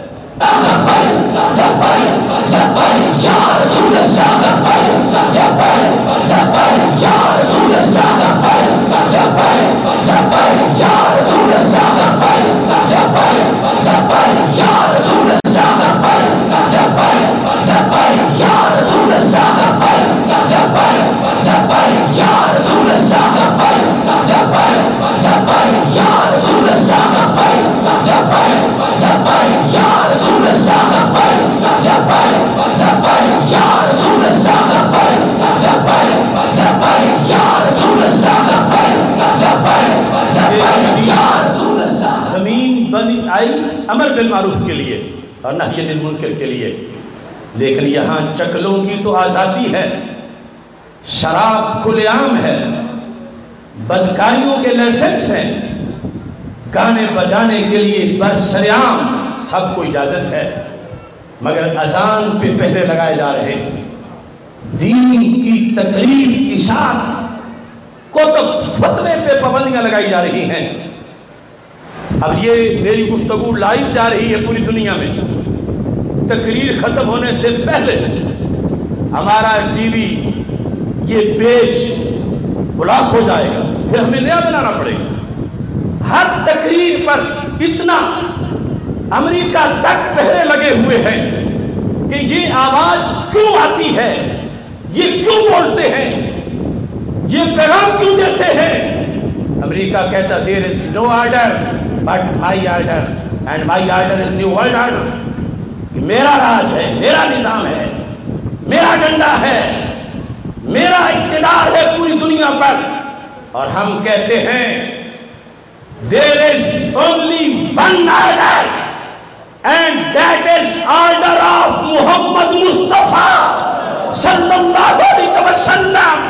زمین بنی آئی امر بالمعروف کے لیے اور نہی عن المنکر کے لیے، لیکن یہاں چکلوں کی تو آزادی ہے، شراب کھلے عام ہے، بدکاریوں کے لائسنس ہیں، گانے بجانے کے لیے برسریام سب کو اجازت ہے، مگر اذان پہ پہرے لگائے جا رہے ہیں، دین کی تقریر کی ساتھ کتب فتوے پہ پابندیاں لگائی جا رہی ہیں۔ اب یہ میری گفتگو لائیو جا رہی ہے پوری دنیا میں، تقریر ختم ہونے سے پہلے ہمارا ٹی وی یہ پیج بلاک ہو جائے گا، پھر ہمیں نیا بنانا پڑے گا۔ ہر تقریر پر اتنا امریکہ تک پہرے لگے ہوئے ہیں کہ یہ آواز کیوں آتی ہے، یہ کیوں بولتے ہیں، یہ پیغام کیوں دیتے ہیں۔ امریکہ کہتا there is no order but my order and my order is new world order، کہ میرا راج ہے، میرا نظام ہے، میرا ڈنڈا ہے، میرا اقتدار ہے پوری دنیا پر، اور ہم کہتے ہیں there is only one order and that is order of محمد مصطفیٰ صلی اللہ علیہ وسلم۔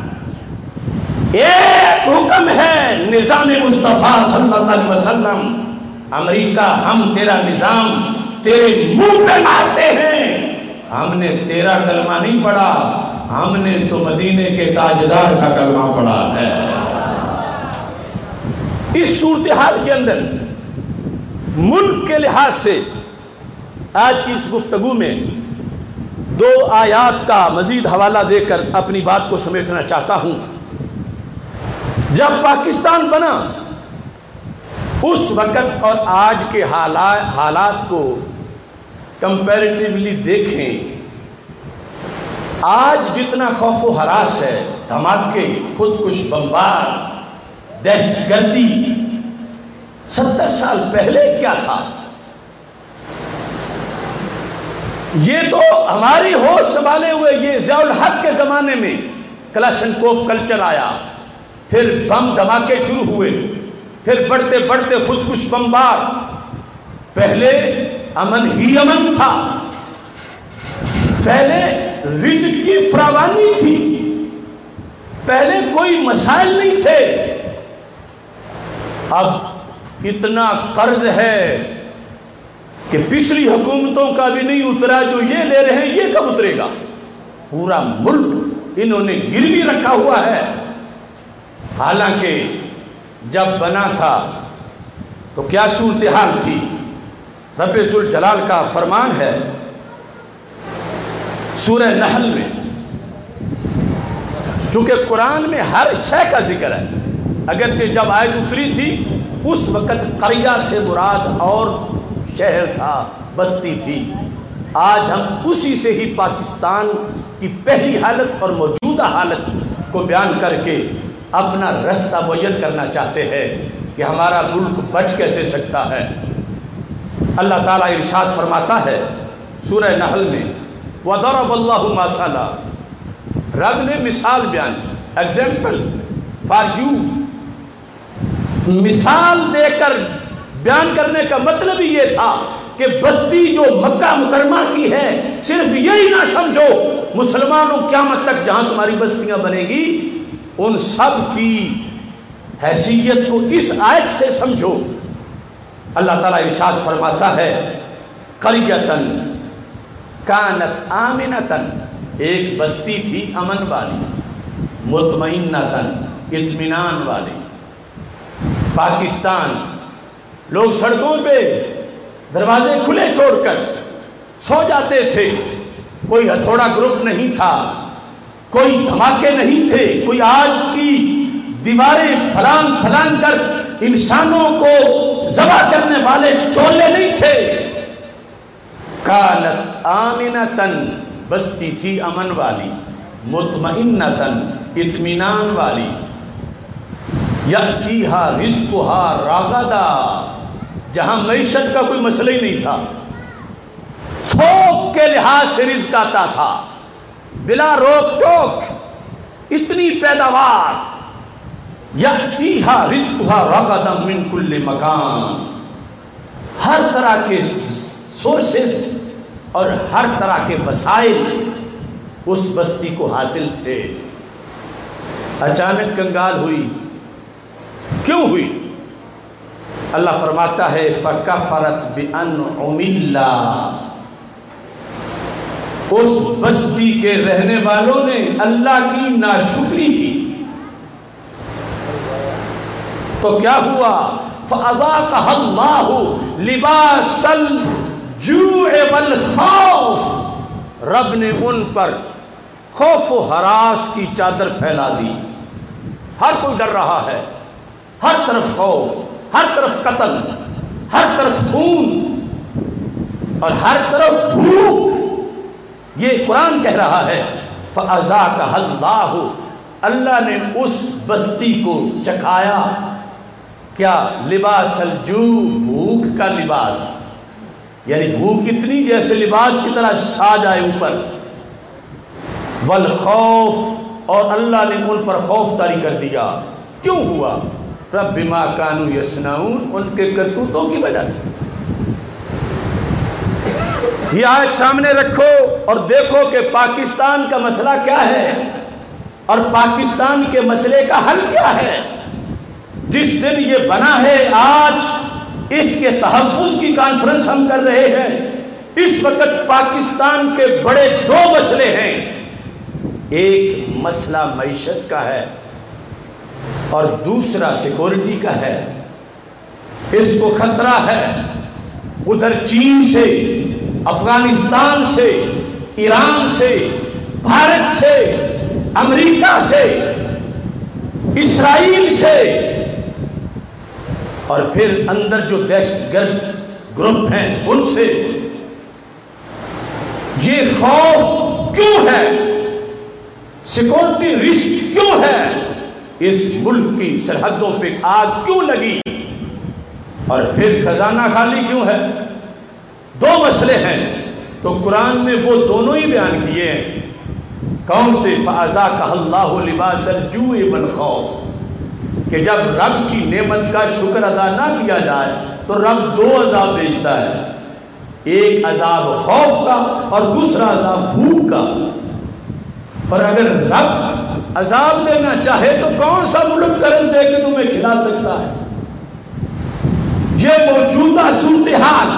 ایک حکم ہے نظام مصطفیٰ صلی اللہ علیہ وسلم۔ امریکہ ہم تیرا نظام تیرے منہ پہ مارتے ہیں، ہم نے تیرا کلمہ نہیں پڑھا، ہم نے تو مدینے کے تاجدار کا کلمہ پڑھا ہے۔ اس صورتحال کے اندر ملک کے لحاظ سے آج کی اس گفتگو میں دو آیات کا مزید حوالہ دے کر اپنی بات کو سمیٹنا چاہتا ہوں۔ جب پاکستان بنا اس وقت اور آج کے حالات کو کمپیریٹیولی دیکھیں، آج جتنا خوف و ہراس ہے، دھماکے، خودکش بمبار، دہشت گردی، 70 سال پہلے کیا تھا؟ یہ تو ہماری ہوش سنبھالے ہوئے یہ ضیاء الحق کے زمانے میں کلاشنکوف کلچر آیا، پھر بم دھماکے شروع ہوئے، پھر بڑھتے بڑھتے خودکش بمبار۔ پہلے امن ہی امن تھا، پہلے رزق کی فراوانی تھی، پہلے کوئی مسائل نہیں تھے۔ اب اتنا قرض ہے کہ پچھلی حکومتوں کا بھی نہیں اترا، جو یہ لے رہے ہیں یہ کب اترے گا؟ پورا ملک انہوں نے گروی رکھا ہوا ہے۔ حالانکہ جب بنا تھا تو کیا صورتحال تھی؟ رب ذوالجلال کا فرمان ہے سورہ نحل میں، چونکہ قرآن میں ہر شے کا ذکر ہے، اگرچہ جب آیت اتری تھی اس وقت قریہ سے مراد اور شہر تھا، بستی تھی۔ آج ہم اسی سے ہی پاکستان کی پہلی حالت اور موجودہ حالت کو بیان کر کے اپنا رستہ معین کرنا چاہتے ہیں کہ ہمارا ملک بچ کیسے سکتا ہے۔ اللہ تعالیٰ ارشاد فرماتا ہے سورہ نحل میں، وَضَرَبَ اللَّهُ مَثَلًا، رب نے مثال بیان، ایگزامپل فار یو، مثال دے کر بیان کرنے کا مطلب ہی یہ تھا کہ بستی جو مکہ مکرمہ کی ہے صرف یہی نہ سمجھو، مسلمانوں قیامت تک جہاں تمہاری بستیاں بنے گی ان سب کی حیثیت کو اس آیت سے سمجھو۔ اللہ تعالیٰ ارشاد فرماتا ہے قریۃً کانت آمنۃ، ایک بستی تھی امن والی، مطمئنۃ، اطمینان والی۔ پاکستان، لوگ سڑکوں پہ دروازے کھلے چھوڑ کر سو جاتے تھے، کوئی ہتھوڑا گروپ نہیں تھا، کوئی دھماکے نہیں تھے، کوئی آج کی دیواریں پھلان پھلان کر انسانوں کو ذبح کرنے والے ٹولے نہیں تھے۔ کانت آمنۃ، بستی تھی امن والی، مطمئنۃ، اطمینان والی، یأتیہا رزقہا رغدا، جہاں معیشت کا کوئی مسئلہ ہی نہیں تھا، تھوک کے لحاظ سے رزق آتا تھا، بلا روک ٹوک، اتنی پیداوار۔ یأتیہا رزقہا رغدا من کل مکان، ہر طرح کے سورسز اور ہر طرح کے وسائل اس بستی کو حاصل تھے۔ اچانک کنگال ہوئی، کیوں ہوئی؟ اللہ فرماتا ہے فَكَفَرَتْ بِأَنْعُمِ اللَّهِ، اس بستی کے رہنے والوں نے اللہ کی ناشکری کی تو کیا ہوا؟ فَأَذَاقَهَا اللَّهُ لِبَاسَ الْجُوعِ وَالْخَوْفِ، رب نے ان پر خوف و ہراس کی چادر پھیلا دی۔ ہر کوئی ڈر رہا ہے، ہر طرف خوف، ہر طرف قتل، ہر طرف خون اور ہر طرف بھوک۔ یہ قرآن کہہ رہا ہے فَأَذَاقَهَا اللَّهُ، اللہ نے اس بستی کو چکھایا کیا؟ لباس الجوع، بھوک کا لباس، یعنی بھوک اتنی جیسے لباس کی طرح چھا جائے اوپر، والخوف، اور اللہ نے ان پر خوف طاری کر دیا۔ کیوں ہوا؟ رب بما کانوا یصنعون، ان کے کرتوتوں کی وجہ سے۔ یہ آج سامنے رکھو اور دیکھو کہ پاکستان کا مسئلہ کیا ہے اور پاکستان کے مسئلے کا حل کیا ہے۔ جس دن یہ بنا ہے، آج اس کے تحفظ کی کانفرنس ہم کر رہے ہیں۔ اس وقت پاکستان کے بڑے دو مسئلے ہیں، ایک مسئلہ معیشت کا ہے اور دوسرا سیکورٹی کا ہے۔ اس کو خطرہ ہے ادھر چین سے، افغانستان سے، ایران سے، بھارت سے، امریکہ سے، اسرائیل سے، اور پھر اندر جو دہشت گرد گروپ ہیں ان سے۔ یہ خوف کیوں ہے؟ سیکورٹی رسک کیوں ہے؟ اس ملک کی سرحدوں پہ آگ کیوں لگی؟ اور پھر خزانہ خالی کیوں ہے؟ دو مسئلے ہیں تو قرآن میں وہ دونوں ہی بیان کیے ہیں۔ کون سے؟ فَأَذَاقَهَا اللَّهُ لِبَاسَ الْجُوعِ وَالْخَوْفِ، کہ جب رب کی نعمت کا شکر ادا نہ کیا جائے تو رب دو عذاب بھیجتا ہے، ایک عذاب خوف کا اور دوسرا عذاب بھوک کا۔ اور اگر رب عذاب دینا چاہے تو کون سا ملک قرض دے کے تمہیں کھلا سکتا ہے؟ یہ موجودہ صورتحال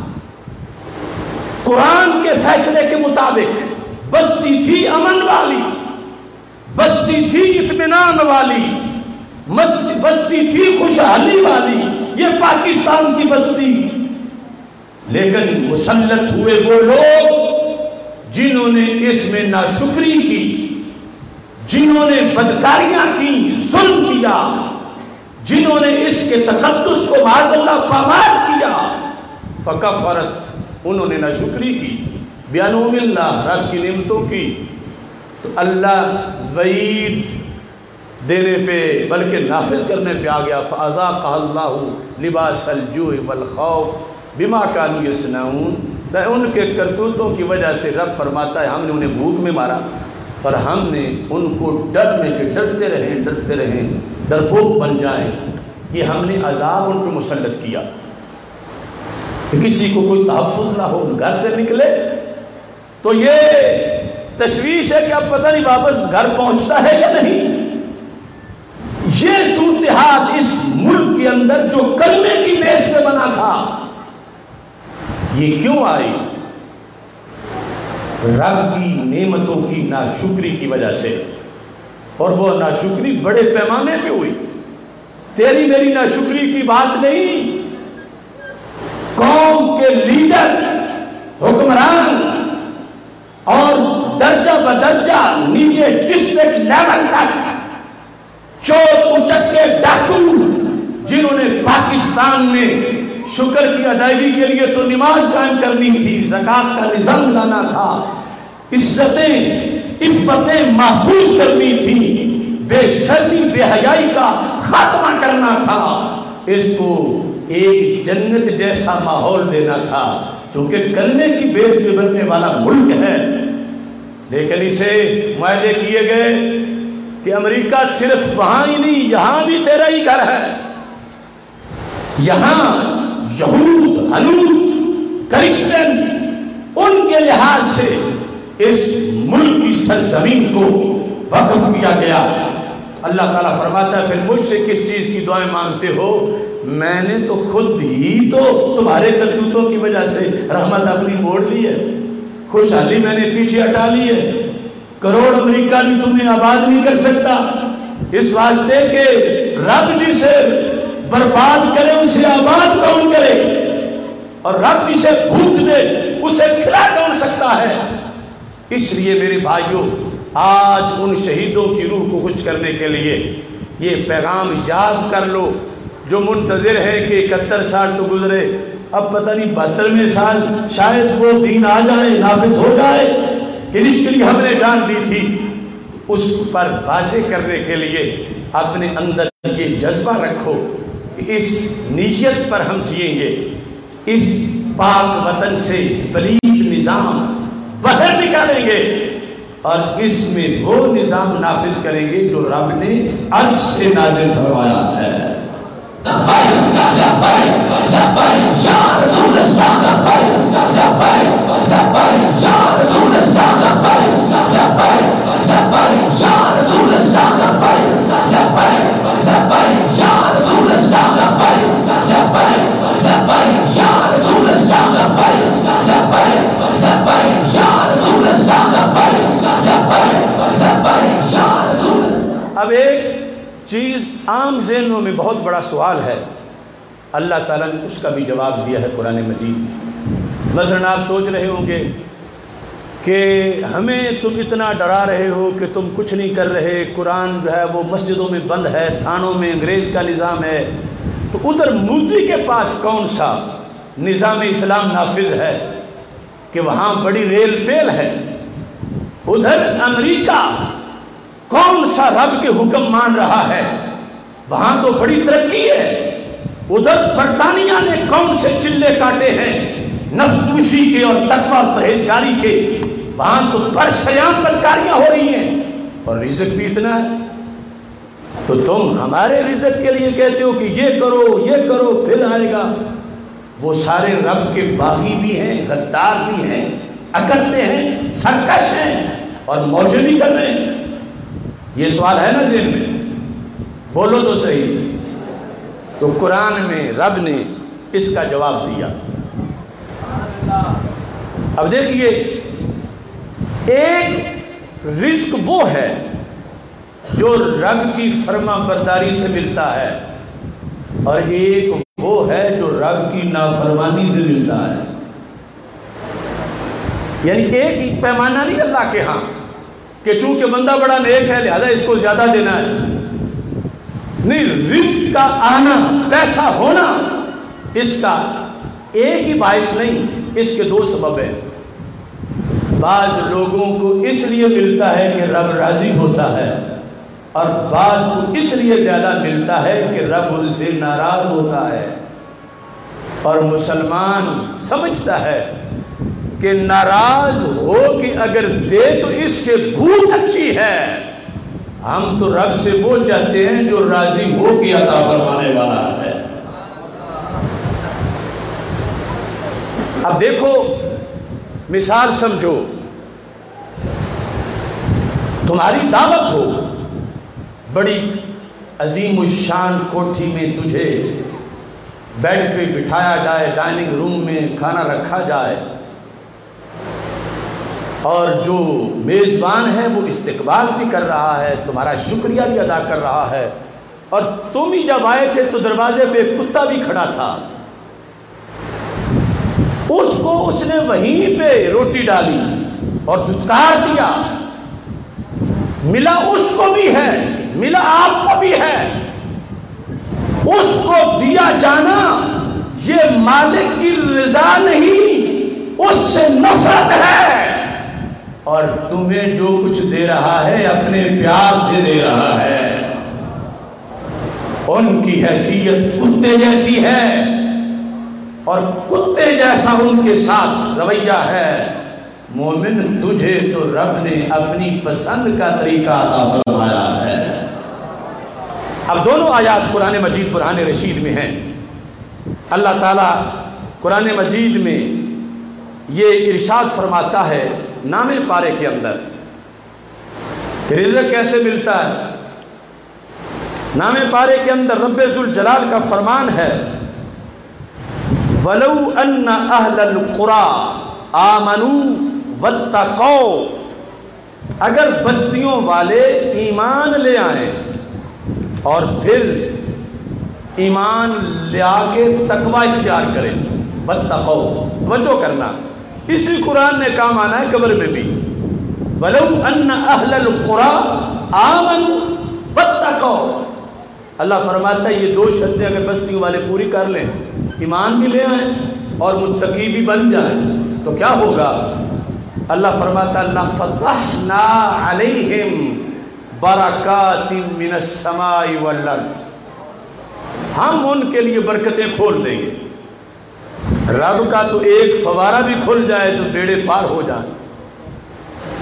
قرآن کے فیصلے کے مطابق بستی تھی امن والی، بستی تھی اطمینان والی، بستی تھی خوشحالی والی، یہ پاکستان کی بستی۔ لیکن مسلط ہوئے وہ لوگ جنہوں نے اس میں ناشکری کی، جنہوں نے بدکاریاں کی، ظلم کیا، جنہوں نے اس کے تقدس کو معاذ اللہ پامال کیا۔ فکفرت، انہوں نے ناشکری کی، بِأَنْعُمِ اللہ، رب کی نعمتوں کی، تو اللہ وعید دینے پہ بلکہ نافذ کرنے پہ آ گیا۔ فَأَذَاقَهَا اللَّهُ لِبَاسَ الْجُوعِ وَالْخَوْفِ بِمَا كَانُوا يَصْنَعُونَ۔ ان کے کرتوتوں کی وجہ سے رب فرماتا ہے ہم نے انہیں بھوک میں مارا اور ہم نے ان کو ڈر میں کہ ڈرتے رہیں ڈرپوک بن جائیں، یہ ہم نے عذاب ان پہ مسلط کیا کہ کسی کو کوئی تحفظ نہ ہو، گھر سے نکلے تو یہ تشویش ہے کہ اب پتہ نہیں واپس گھر پہنچتا ہے یا نہیں۔ یہ صورتحال اس ملک کے اندر جو کلمے کی بیس پہ بنا تھا، یہ کیوں آئی؟ رب کی نعمتوں کی ناشکری کی وجہ سے، اور وہ ناشکری بڑے پیمانے پہ ہوئی۔ تیری میری ناشکری کی بات نہیں، قوم کے لیڈر، حکمران اور درجہ بدرجہ نیچے ڈسٹرکٹ لیول تک چور اچکے ڈاکو، جنہوں نے پاکستان میں شکر کی ادائیگی کے لیے تو نماز قائم کرنی تھی، زکوٰۃ کا نظام لانا تھا، عفتیں محفوظ کرنی تھی، بے شرمی بے حیائی کا خاتمہ کرنا تھا، اس کو ایک جنت جیسا ماحول دینا تھا، چونکہ کلمے کی بیس پہ بننے والا ملک ہے۔ لیکن اسے معاہدے کیے گئے کہ امریکہ صرف وہاں ہی نہیں، یہاں بھی تیرا ہی گھر ہے، یہاں یہود، ہنود، کرسچن، ان کے لحاظ سے اس ملک کی سرزمین کو وقف کیا گیا۔ اللہ تعالیٰ فرماتا ہے پھر مجھ سے کس چیز کی دعائیں مانگتے ہو؟ میں نے تو خود ہی تو تمہارے کرتوتوں کی وجہ سے رحمت اپنی موڑ لی ہے، خوشحالی میں نے پیچھے ہٹا لی ہے، کروڑ امریکہ بھی تمہیں آباد نہیں کر سکتا، اس واسطے کہ رب جسے برباد کرے اسے آباد کون کرے، اور رب جسے بھوک دے اسے کھلا کون سکتا ہے۔ اس لیے میرے بھائیوں، آج ان شہیدوں کی روح کو خوش کرنے کے لیے یہ پیغام یاد کر لو جو منتظر ہے کہ 71 سال تو گزرے، اب پتہ نہیں 72ویں سال شاید وہ دین آ جائے، نافذ ہو جائے کہ جس کے لیے ہم نے جان دی تھی، اس پر واضح کرنے کے لیے اپنے اندر یہ جذبہ رکھو کہ اس نیت پر ہم جئیں گے، اس پاک وطن سے پلید نظام باہر نکالیں گے، اور اس میں وہ نظام نافذ کریں گے جو رب نے عرش سے نازل فرمایا ہے۔ اب ایک چیز عام ذہنوں میں بہت بڑا سوال ہے، اللہ تعالیٰ نے اس کا بھی جواب دیا ہے قرآن مجید میں۔ مثلاً آپ سوچ رہے ہوں گے کہ ہمیں تم اتنا ڈرا رہے ہو کہ تم کچھ نہیں کر رہے، قرآن جو ہے وہ مسجدوں میں بند ہے، تھانوں میں انگریز کا نظام ہے، تو ادھر مودی کے پاس کون سا نظام اسلام نافذ ہے کہ وہاں بڑی ریل پیل ہے؟ ادھر امریکہ کون سا رب کے حکم مان رہا ہے؟ وہاں تو بڑی ترقی ہے۔ ادھر برطانیہ نے کون سے چلے کاٹے ہیں نفس کشی کے اور تقویٰ پرہیزگاری کے؟ وہاں تو برشیام بدکاریاں ہو رہی ہیں اور رزق بھی اتنا ہے۔ تو تم ہمارے رزق کے لیے کہتے ہو کہ یہ کرو پھر آئے گا۔ وہ سارے رب کے باغی بھی ہیں، غدار بھی ہیں، اکڑتے ہیں، سرکش ہیں اور موجے بھی کر رہے ہیں۔ یہ سوال ہے نا ذہن میں؟ بولو تو صحیح۔ تو قرآن میں رب نے اس کا جواب دیا۔ اب دیکھیے، ایک رزق وہ ہے جو رب کی فرما برداری سے ملتا ہے، اور ایک وہ ہے جو رب کی نافرمانی سے ملتا ہے۔ یعنی ایک ہی پیمانہ نہیں اللہ کے ہاں کہ چونکہ بندہ بڑا نیک ہے لہذا اس کو زیادہ دینا ہے۔ نہیں، رزق کا آنا، پیسہ ہونا، اس کا ایک ہی باعث نہیں، اس کے دو سبب ہیں۔ بعض لوگوں کو اس لیے ملتا ہے کہ رب راضی ہوتا ہے، اور بعض کو اس لیے زیادہ ملتا ہے کہ رب ان سے ناراض ہوتا ہے۔ اور مسلمان سمجھتا ہے کہ ناراض ہو کہ اگر دے تو اس سے بہت اچھی ہے، ہم تو رب سے وہ چاہتے ہیں جو راضی ہو کے عطا فرمانے والا ہے۔ اب دیکھو، مثال سمجھو، تمہاری دعوت ہو، بڑی عظیم الشان کوٹھی میں تجھے بیڈ پہ بٹھایا جائے، ڈائننگ روم میں کھانا رکھا جائے، اور جو میزبان ہے وہ استقبال بھی کر رہا ہے، تمہارا شکریہ بھی ادا کر رہا ہے، اور تم ہی جب آئے تھے تو دروازے پہ کتا بھی کھڑا تھا، اس کو اس نے وہیں پہ روٹی ڈالی اور دھتکار دیا، ملا اس کو بھی ہے، ملا آپ کو بھی ہے۔ اس کو دیا جانا یہ مالک کی رضا نہیں، اس سے نفرت ہے، اور تمہیں جو کچھ دے رہا ہے اپنے پیار سے دے رہا ہے۔ ان کی حیثیت کتے جیسی ہے، اور کتے جیسا ان کے ساتھ رویہ ہے۔ مومن، تجھے تو رب نے اپنی پسند کا طریقہ عطا فرمایا ہے۔ اب دونوں آیات قرآن مجید برہان رشید میں ہیں۔ اللہ تعالیٰ قرآن مجید میں یہ ارشاد فرماتا ہے نامے پارے کے اندر کہ رزق کیسے ملتا ہے۔ نامے پارے کے اندر رب ذوالجلال کا فرمان ہے، وَلَوْ أَنَّ أَهْلَ الْقُرَىٰ آمَنُوا وَاتَّقَوْا، اگر بستیوں والے ایمان لے آئیں اور پھر ایمان لے آ کے تقوی اختیار کریں، وَاتَّقَوْا، توجہ کرنا، اسی قرآن نے کام آنا ہے قبر میں بھی، وَلَوْ أَنَّ أَهْلَ الْقُرَىٰ آمَنُوا وَاتَّقَوْا۔ اللہ فرماتا ہے یہ دو شرطیں اگر بستیوں والے پوری کر لیں، ایمان بھی لے آئیں اور متقی بھی بن جائیں، تو کیا ہوگا؟ اللہ فرماتا ہے لَفَتَحْنَا عَلَيْهِمْ بَرَكَاتٍ مِّنَ السَّمَاءِ وَالْأَرْضِ، ہم ان کے لیے برکتیں کھول دیں گے۔ رب کا تو ایک فوارہ بھی کھل جائے تو بیڑے پار ہو جائیں۔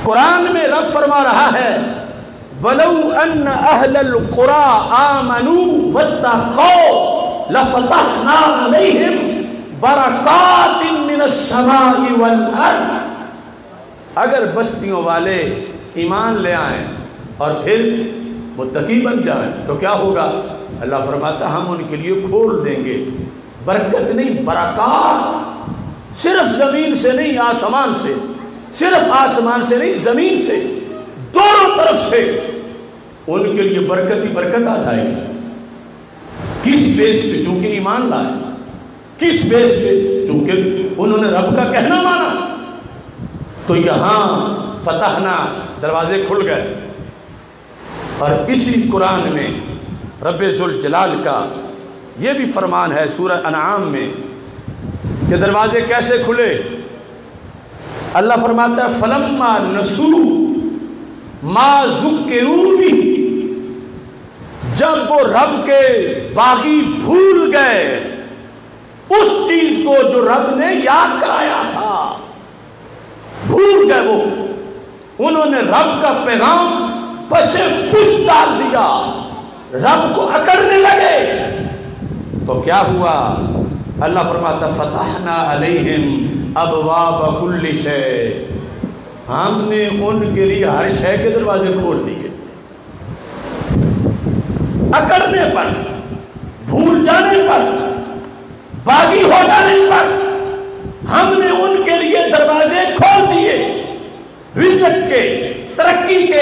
قرآن میں رب فرما رہا ہے وَلَوْ أَنَّ أَهْلَ الْقُرَىٰ آمَنُوا وَاتَّقَوْا لَفَتَحْنَا عَلَيْهِمْ بَرَكَاتٍ مِّنَ السَّمَاءِ وَالْأَرْضِ۔ اگر بستیوں والے ایمان لے آئیں اور پھر متقی بن جائیں تو کیا ہوگا؟ اللہ فرماتا ہم ان کے لیے کھول دیں گے برکت نہیں برکات، صرف زمین سے نہیں آسمان سے، صرف آسمان سے نہیں زمین سے، دونوں طرف سے ان کے لیے برکت ہی برکت آ جائے گی۔ کس بیس پہ؟ چونکہ ایمان لائے۔ کس بیس پہ؟ چونکہ انہوں نے رب کا کہنا مانا۔ تو یہاں فتحنا دروازے کھل گئے، اور اسی قرآن میں رب ذوالجلال کا یہ بھی فرمان ہے سورہ انعام میں کہ دروازے کیسے کھلے۔ اللہ فرماتا ہے فَلَمَّا نَسُوا مَا ذُكِّرُوا بِهِ، جب وہ رب کے باغی بھول گئے اس چیز کو جو رب نے یاد کرایا تھا، بھول گئے وہ، انہوں نے رب کا پیغام پسے پش ڈال دیا، رب کو اکڑنے لگے، تو کیا ہوا؟ اللہ فرماتا فتحنا علیہم ابواب کل شیء، ہم نے ان کے لیے ہر شے کے دروازے کھول دیے۔ اکڑنے پر، بھول جانے پر، باغی ہو جانے پر ہم نے ان کے لیے دروازے کھول دیے، رزق کے، ترقی کے۔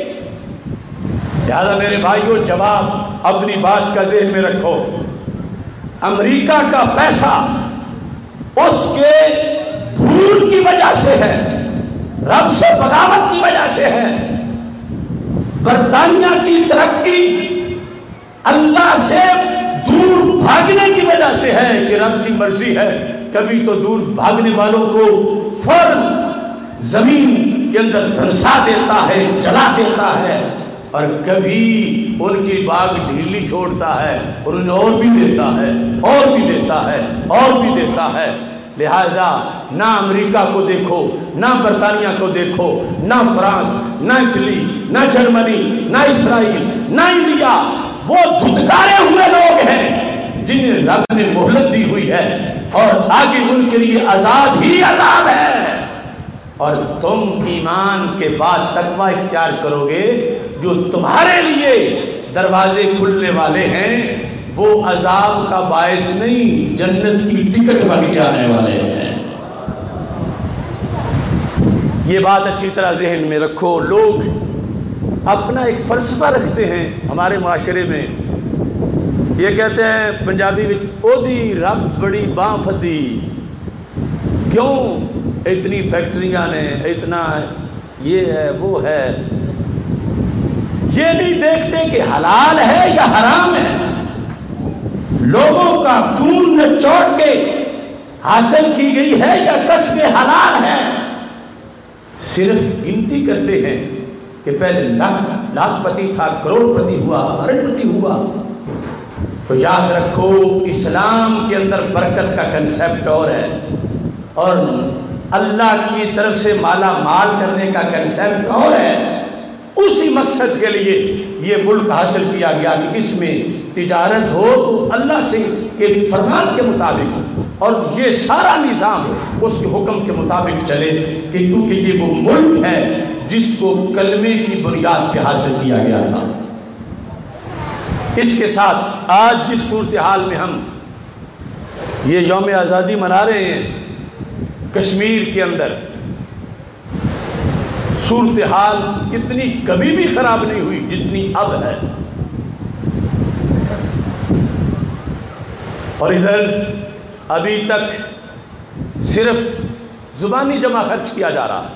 لہذا میرے بھائیو جواب اپنی بات کا ذہن میں رکھو، امریکہ کا پیسہ اس کے بھول کی وجہ سے ہے، رب سے بغاوت کی وجہ سے ہے۔ برطانیہ کی ترقی اللہ سے دور بھاگنے کی وجہ سے ہے کہ رب کی مرضی ہے، کبھی تو دور بھاگنے والوں کو فوراً زمین کے اندر دھنسا دیتا ہے، جلا دیتا ہے، اور کبھی ان کی باغ ڈھیلی چھوڑتا ہے اور انہیں اور بھی دیتا ہے، اور بھی دیتا ہے، اور بھی دیتا ہے۔ لہٰذا نہ امریکہ کو دیکھو، نہ برطانیہ کو دیکھو، نہ فرانس، نہ اٹلی، نہ جرمنی، نہ اسرائیل، نہ انڈیا، وہ دھتکارے ہوئے لوگ ہیں جنہیں رب نے مہلت دی ہوئی ہے، اور آگے ان کے لیے عذاب ہی عذاب ہے۔ اور تم ایمان کے بعد تقوی اختیار کرو گے، جو تمہارے لیے دروازے کھلنے والے ہیں وہ عذاب کا باعث نہیں، جنت کی ٹکٹ بن کے آنے والے ہیں۔ یہ بات اچھی طرح ذہن میں رکھو۔ لوگ اپنا ایک فلسفہ رکھتے ہیں ہمارے معاشرے میں، یہ کہتے ہیں پنجابی میں او دی رب بڑی باں پھدی، کیوں اتنی فیکٹریاں نے، اتنا یہ ہے وہ ہے، یہ نہیں دیکھتے کہ حلال ہے یا حرام ہے، لوگوں کا خون نچوڑ کے حاصل کی گئی ہے یا کسب حلال ہے، صرف گنتی کرتے ہیں کہ پہلے لاکھ پتی تھا، کروڑ پتی ہوا، ارب پتی ہوا۔ تو یاد رکھو اسلام کے اندر برکت کا کنسیپٹ اور ہے، اور اللہ کی طرف سے مالا مال کرنے کا کنسیپٹ اور ہے۔ اسی مقصد کے لیے یہ ملک حاصل کیا گیا کہ اس میں تجارت ہو تو اللہ سے کے فرمان کے مطابق، اور یہ سارا نظام اس کے حکم کے مطابق چلے، کہ کیونکہ یہ وہ ملک ہے جس کو کلمے کی بنیاد پہ حاصل کیا گیا تھا۔ اس کے ساتھ آج جس صورتحال میں ہم یہ یوم آزادی منا رہے ہیں، کشمیر کے اندر صورتحال اتنی کبھی بھی خراب نہیں ہوئی جتنی اب ہے، اور ادھر ابھی تک صرف زبانی جمع خرچ کیا جا رہا ہے۔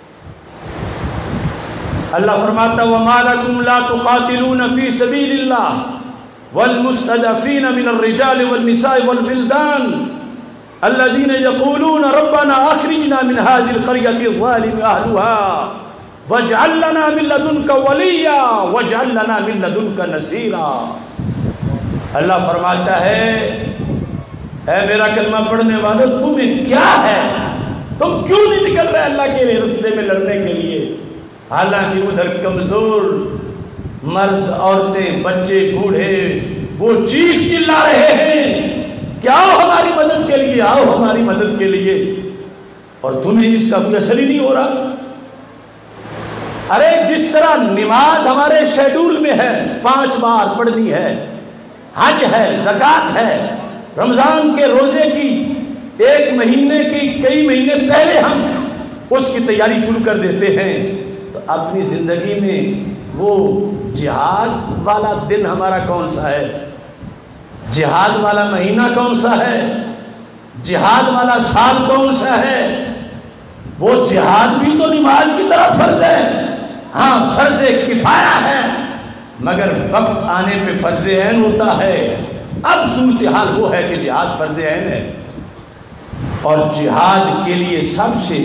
اللہ فرماتا وَمَا لَكُمْ لَا تُقَاتِلُونَ فِي سَبِيلِ اللَّهِ وَالْمُسْتَضْعَفِينَ مِنَ الرِّجَالِ وَالنِّسَاءِ وَالْوِلْدَانِ الَّذِينَ يَقُولُونَ رَبَّنَا أَخْرِجْنَا مِنْ هَذِهِ الْقَرْيَةِ الظَّالِمِ أَهْلُهَا وَاجْعَل لَّنَا مِن لَّدُنكَ وَلِيًّا وَاجْعَل لَّنَا مِن لَّدُنكَ نَصِيرًا۔ اللہ فرماتا ہے اے میرا کلمہ پڑھنے والوں، تمہیں کیا ہے؟ تم کیوں نہیں نکل رہے اللہ کے راستے میں لڑنے کے لیے؟ حالانکہ ادھر کمزور مرد، عورتیں، بچے، بوڑھے وہ چیخ چلا رہے ہیں کہ آؤ ہماری مدد کے لیے، آؤ ہماری مدد کے لیے، اور تمہیں اس کا کوئی اثر ہی نہیں ہو رہا۔ ارے جس طرح نماز ہمارے شیڈول میں ہے، 5 بار پڑھنی ہے، حج ہے، زکوٰۃ ہے، رمضان کے روزے کی 1 مہینے کی کئی مہینے پہلے ہم اس کی تیاری شروع کر دیتے ہیں، تو اپنی زندگی میں وہ جہاد والا دن ہمارا کون سا ہے؟ جہاد والا مہینہ کون سا ہے؟ جہاد والا سال کون سا ہے؟ وہ جہاد بھی تو نماز کی طرح فرض ہے، ہاں فرض کفایہ ہے، مگر وقت آنے پہ فرض عین ہوتا ہے۔ اب صورتحال وہ ہے کہ جہاد فرض عین ہے، اور جہاد کے لیے سب سے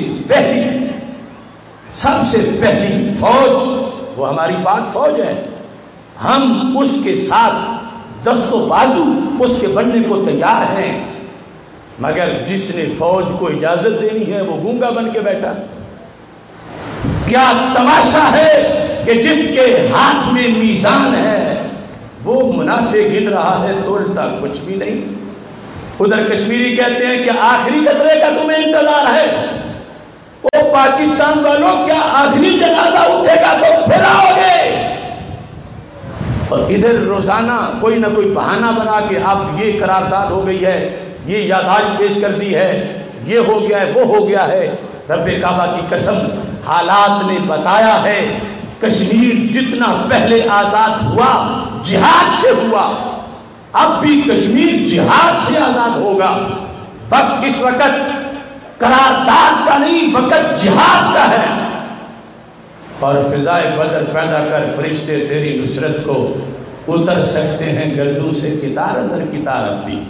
پہلی فوج وہ ہماری پاک فوج ہے۔ ہم اس کے ساتھ دست و بازو اس کے بننے کو تیار ہیں، مگر جس نے فوج کو اجازت دینی ہے وہ گونگا بن کے بیٹھا۔ کیا تماشا ہے کہ جس کے ہاتھ میں میزان ہے وہ منافع گن رہا ہے، تولتا کچھ بھی نہیں۔ ادھر کشمیری کہتے ہیں کہ آخری قطرے کا تمہیں انتظار ہے، وہ پاکستان والوں کیا آخری جنازہ اٹھے گا تو پھر آؤ گے؟ اور ادھر روزانہ کوئی نہ کوئی بہانہ بنا کے اب یہ قرارداد ہو گئی ہے، یہ یادداشت پیش کر دی ہے، یہ ہو گیا ہے، وہ ہو گیا ہے۔ رب کعبہ کی قسم، حالات نے بتایا ہے کشمیر جتنا پہلے آزاد ہوا جہاد سے ہوا، اب بھی کشمیر جہاد سے آزاد ہوگا۔ وقت اس وقت قرارداد کا نہیں، وقت جہاد کا ہے۔ اور فضائے بدر پیدا کر فرشتے تیری نصرت کو اتر سکتے ہیں گردوں سے کتار اندر کتار اب بھی۔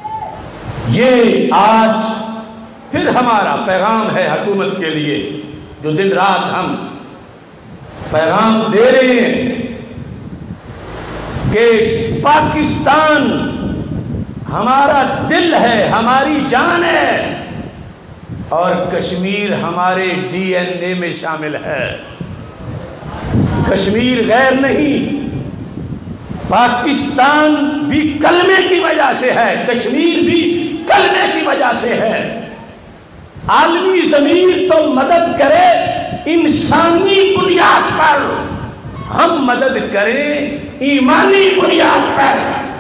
یہ آج پھر ہمارا پیغام ہے حکومت کے لیے، جو دن رات ہم پیغام دے رہے ہیں کہ پاکستان ہمارا دل ہے، ہماری جان ہے، اور کشمیر ہمارے ڈی این اے میں شامل ہے۔ کشمیر غیر نہیں، پاکستان بھی کلمے کی وجہ سے ہے، کشمیر بھی کلمے کی وجہ سے ہے۔ عالمی ضمیر تو مدد کرے انسانی بنیاد پر، ہم مدد کریں ایمانی بنیاد پر۔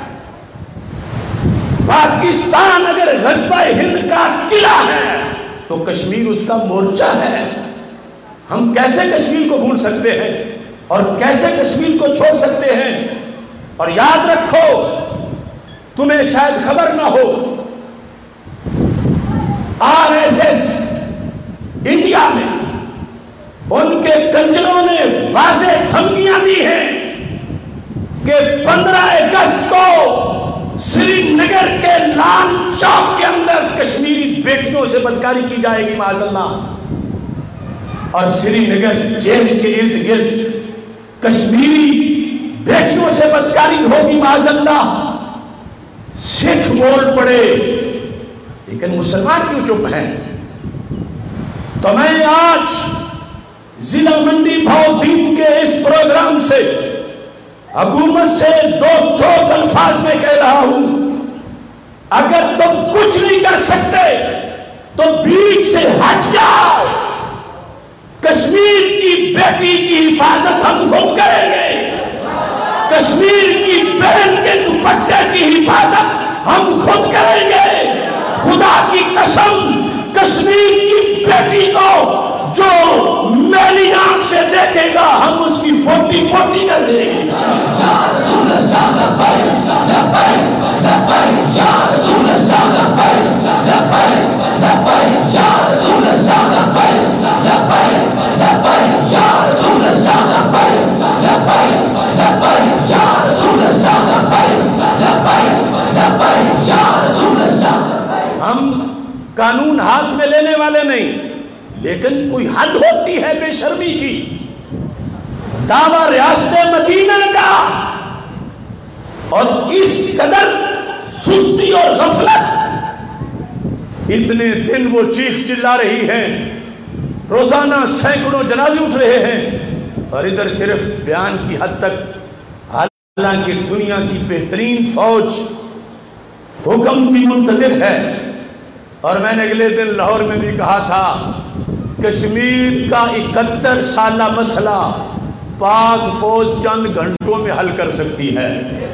پاکستان اگر غزوہ ہند کا قلعہ ہے تو کشمیر اس کا مورچہ ہے۔ ہم کیسے کشمیر کو بھول سکتے ہیں اور کیسے کشمیر کو چھوڑ سکتے ہیں؟ اور یاد رکھو، تمہیں شاید خبر نہ ہو، RSS انڈیا میں ان کے کنجروں نے واضح دھمکیاں دی ہیں کہ 15 اگست کو سری نگر کے لال چوک کے اندر کشمیری بیٹیوں سے بدکاری کی جائے گی معاذ اللہ، اور سری نگر جیل کے ارد گرد کشمیری بیٹیوں سے بدکاری ہوگی معاذ اللہ۔ سکھ بول پڑے لیکن مسلمان کیوں چپ ہیں؟ تو میں آج ضلع منڈی بھاؤدین کے اس پروگرام سے حکومت سے دو الفاظ میں کہہ رہا ہوں، اگر تم کچھ نہیں کر سکتے تو بیچ سے ہٹ جاؤ۔ کشمیر کی بیٹی کی حفاظت ہم خود کریں گے، کشمیر کی بہن کے دوپٹے کی حفاظت ہم خود کریں گے۔ خدا کی قسم، کشمیر کی بیٹی کو جو میری آنکھ سے دیکھے گا ہم اس کی پوٹی پوٹی کر دیں گے۔ یا رسول اللہ لبیک لبیک لبیک، یا رسول اللہ لبیک لبیک لبیک، یا رسول اللہ لبیک لبیک لبیک، یا رسول اللہ لبیک لبیک لبیک، یا رسول اللہ لبیک لبیک لبیک، یا رسول اللہ۔ ہم قانون ہاتھ میں لینے والے نہیں، لیکن کوئی حد ہوتی ہے بے شرمی کی۔ دعویٰ ریاست مدینہ کا، اور اس قدر سستی اور غفلت اتنے دن وہ چیخ چلا رہی ہیں، روزانہ سینکڑوں جنازے اٹھ رہے ہیں، اور ادھر صرف بیان کی حد تک، حالانکہ دنیا کی بہترین فوج حکم کی منتظر ہے۔ اور میں نے اگلے دن لاہور میں بھی کہا تھا، کشمیر کا 71 سالہ مسئلہ پاک فوج چند گھنٹوں میں حل کر سکتی ہے۔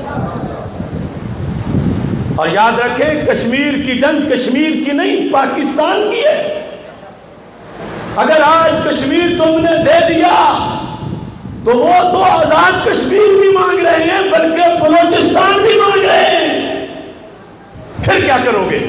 اور یاد رکھیں، کشمیر کی جنگ کشمیر کی نہیں، پاکستان کی ہے۔ اگر آج کشمیر تم نے دے دیا تو وہ تو آزاد کشمیر بھی مانگ رہے ہیں، بلکہ بلوچستان بھی مانگ رہے ہیں۔ پھر کیا کرو گے؟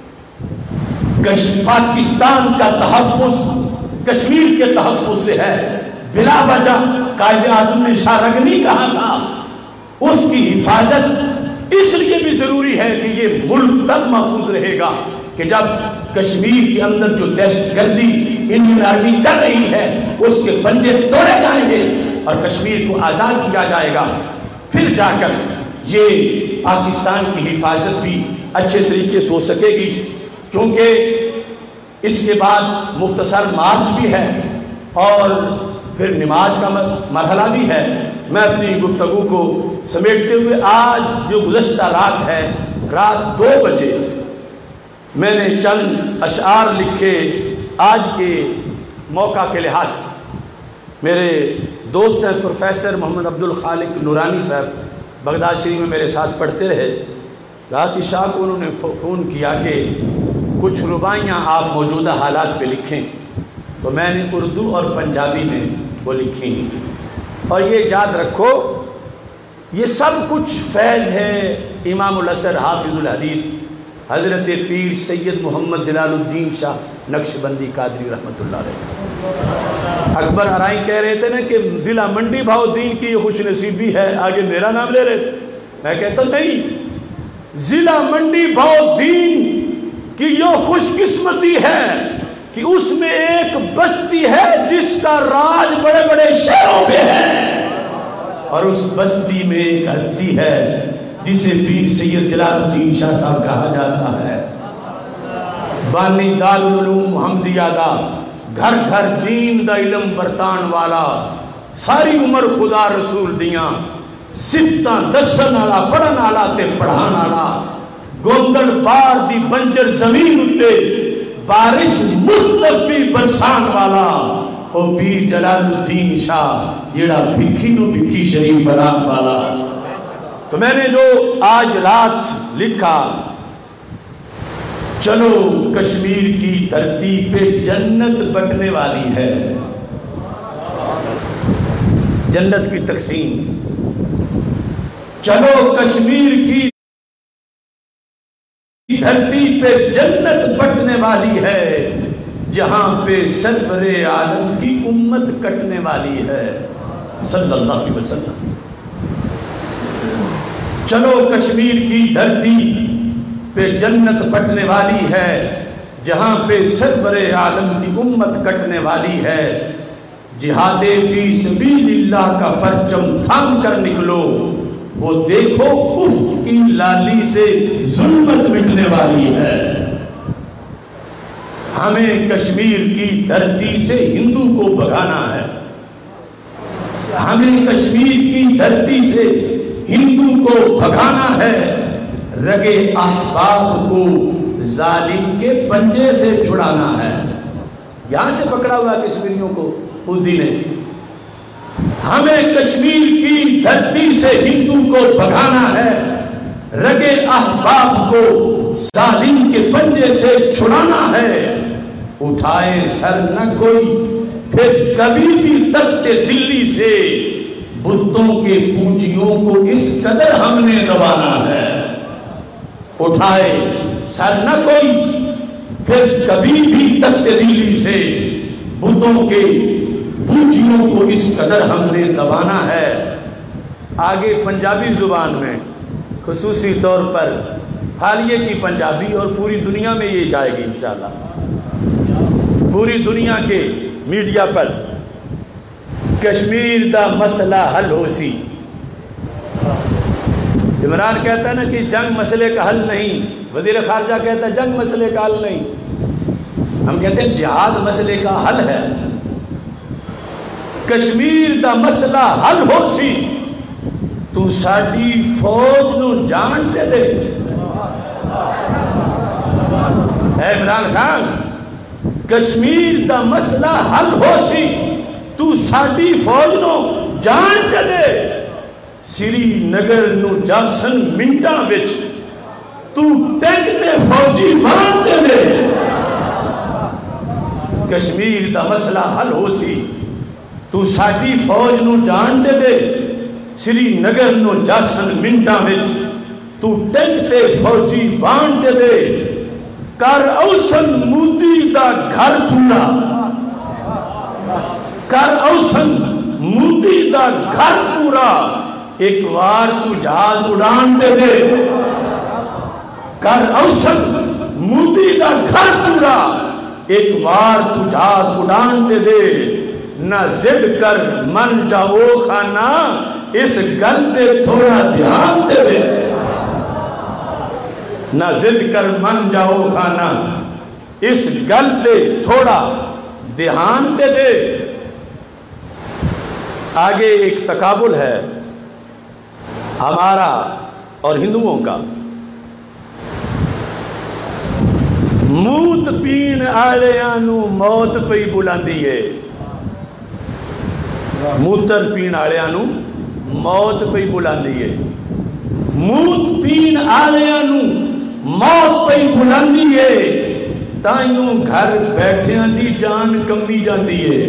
پاکستان کا تحفظ کشمیر کے تحفظ سے ہے۔ بلا وجہ قائد اعظم نے شاہ رگنی کہا تھا، اس کی حفاظت اس لیے بھی ضروری ہے کہ یہ ملک تب محفوظ رہے گا کہ جب کشمیر کے اندر جو دہشت گردی انڈین آرمی کر رہی ہے اس کے پنجے توڑے جائیں گے اور کشمیر کو آزاد کیا جائے گا، پھر جا کر یہ پاکستان کی حفاظت بھی اچھے طریقے سے ہو سکے گی۔ کیونکہ اس کے بعد مختصر مارچ بھی ہے اور پھر نماز کا مرحلہ بھی ہے۔ میں اپنی گفتگو کو سمیٹتے ہوئے آج جو گزشتہ رات ہے، رات 2 بجے میں نے چند اشعار لکھے آج کے موقع کے لحاظ سے۔ میرے دوست ہیں پروفیسر محمد عبدالخالق نورانی صاحب، بغداد شریف میں میرے ساتھ پڑھتے رہے۔ رات عشاء کو انہوں نے فون کیا کہ کچھ رباعیاں آپ موجودہ حالات پہ لکھیں، تو میں نے اردو اور پنجابی میں وہ لکھیں۔ اور یہ یاد رکھو، یہ سب کچھ فیض ہے امام الاثر حافظ الحدیث حضرت پیر سید محمد جلال الدین شاہ نقشبندی قادری رحمۃ اللہ علیہ۔ اکبر ارائی کہہ رہے تھے نا کہ ضلع منڈی بہاؤالدین کی یہ خوش نصیبی ہے، آگے میرا نام لے رہے تھے۔ میں کہتا نہیں، ضلع منڈی بہاؤالدین کہ یہ خوش قسمتی ہے کہ اس میں ایک بستی ہے جس کا راج بڑے بڑے شہروں میں ہے، اور اس بستی میں ایک ہستی ہے جسے پیر سید جلال الدین شاہ صاحب کہا جاتا ہے۔ بانی دار العلوم محمدیہ دا، گھر گھر دین دا علم برتان والا، ساری عمر خدا رسول دیاں صفتاں دسن والا، پڑھن والا تے پڑھان والا، گوندڑ بار دی بنجر زمین اتے بارش مصطفی برسان والا، او پیر جلال الدین شاہ جیڑا بھکھی نو بھکھی شریف بنان والا۔ تو میں نے جو آج رات لکھا، چلو کشمیر کی دھرتی پہ جنت بٹنے والی ہے، جنت کی تقسیم، چلو کشمیر کی دھرتی پہ جنت بٹنے والی ہے، جہاں پہ سرور عالم کی امت کٹنے والی ہے صلی اللہ علیہ وسلم۔ چلو کشمیر کی دھرتی پہ جنت بٹنے والی ہے، جہاں پہ سرور عالم کی امت کٹنے والی ہے، جہاد فی سبیل اللہ کا پرچم تھام کر نکلو، وہ دیکھو افق کی لالی سے ظلمت مٹنے والی ہے۔ ہمیں کشمیر کی دھرتی سے ہندو کو بھگانا ہے، ہمیں کشمیر کی دھرتی سے ہندو کو بھگانا ہے، رگے احباب کو ظالم کے پنجے سے چھڑانا ہے۔ یہاں سے پکڑا ہوا کشمیریوں کو خودی نے۔ ہمیں کشمیر کی دھرتی سے ہندو کو بھگانا ہے، رگے احباب کو ظالم کے پنجے سے چھڑانا ہے، اٹھائے سر نہ کوئی پھر کبھی بھی تخت دلی سے، بتوں کے پوجیوں کو اس قدر ہم نے دبانا ہے، اٹھائے سر نہ کوئی پھر کبھی بھی تخت دلی سے، بتوں کے پوجیوں کو اس قدر ہم نے دبانا ہے۔ آگے پنجابی زبان میں خصوصی طور پر حالیے کی پنجابی، اور پوری دنیا میں یہ جائے گی انشاءاللہ، پوری دنیا کے میڈیا پر، کشمیر دا مسئلہ حل ہو سی، عمران کہتا ہے نا کہ جنگ مسئلے کا حل نہیں، وزیر خارجہ کہتا ہے جنگ مسئلے کا حل نہیں، ہم کہتے ہیں جہاد مسئلے کا حل ہے۔ کشمیر دا مسئلہ حل ہو سی تو ساڈی فوج نو جان دے دے۔ اے عمران خان، کشمیر دا مسئلہ حل ہو سی تو ساڈی فوج نو جان دے دے۔ سری نگر نو جاسن منٹاں وچ تو ٹینک دے فوجی مان دے دے۔ کشمیر دا مسئلہ حل ہو سی تو ساڈی فوج نو جان دے دے۔ سری نگر نو جاسن منٹاں وچ تو ٹینک تے فوجی بان دے دے۔ کر اوسن مودی دا گھر پورا، کر اوسن مودی دا گھر پورا، ایک وار تو جہاز اڑان دے دے۔ کر اوسن مودی دا گھر پورا، ایک وار تو جہاز اڑان دے دے۔ نہ زد کر من جاؤ خانہ، اس گل دے تھوڑا دھیان دے دے۔ نہ زد کر من جاؤ خانہ، اس گل دے تھوڑا دھیان دے دے۔ آگے ایک تقابل ہے ہمارا اور ہندوؤں کا۔ موت پین آلیانو موت پئی بلاندی ہے، موتر پین آلیانو موت پئی بلاندی ہے۔ موت پین آلیانو موت پئی بلاندی ہے، تائیوں گھر بیٹھیاں دی جان کمی جاندی ہے۔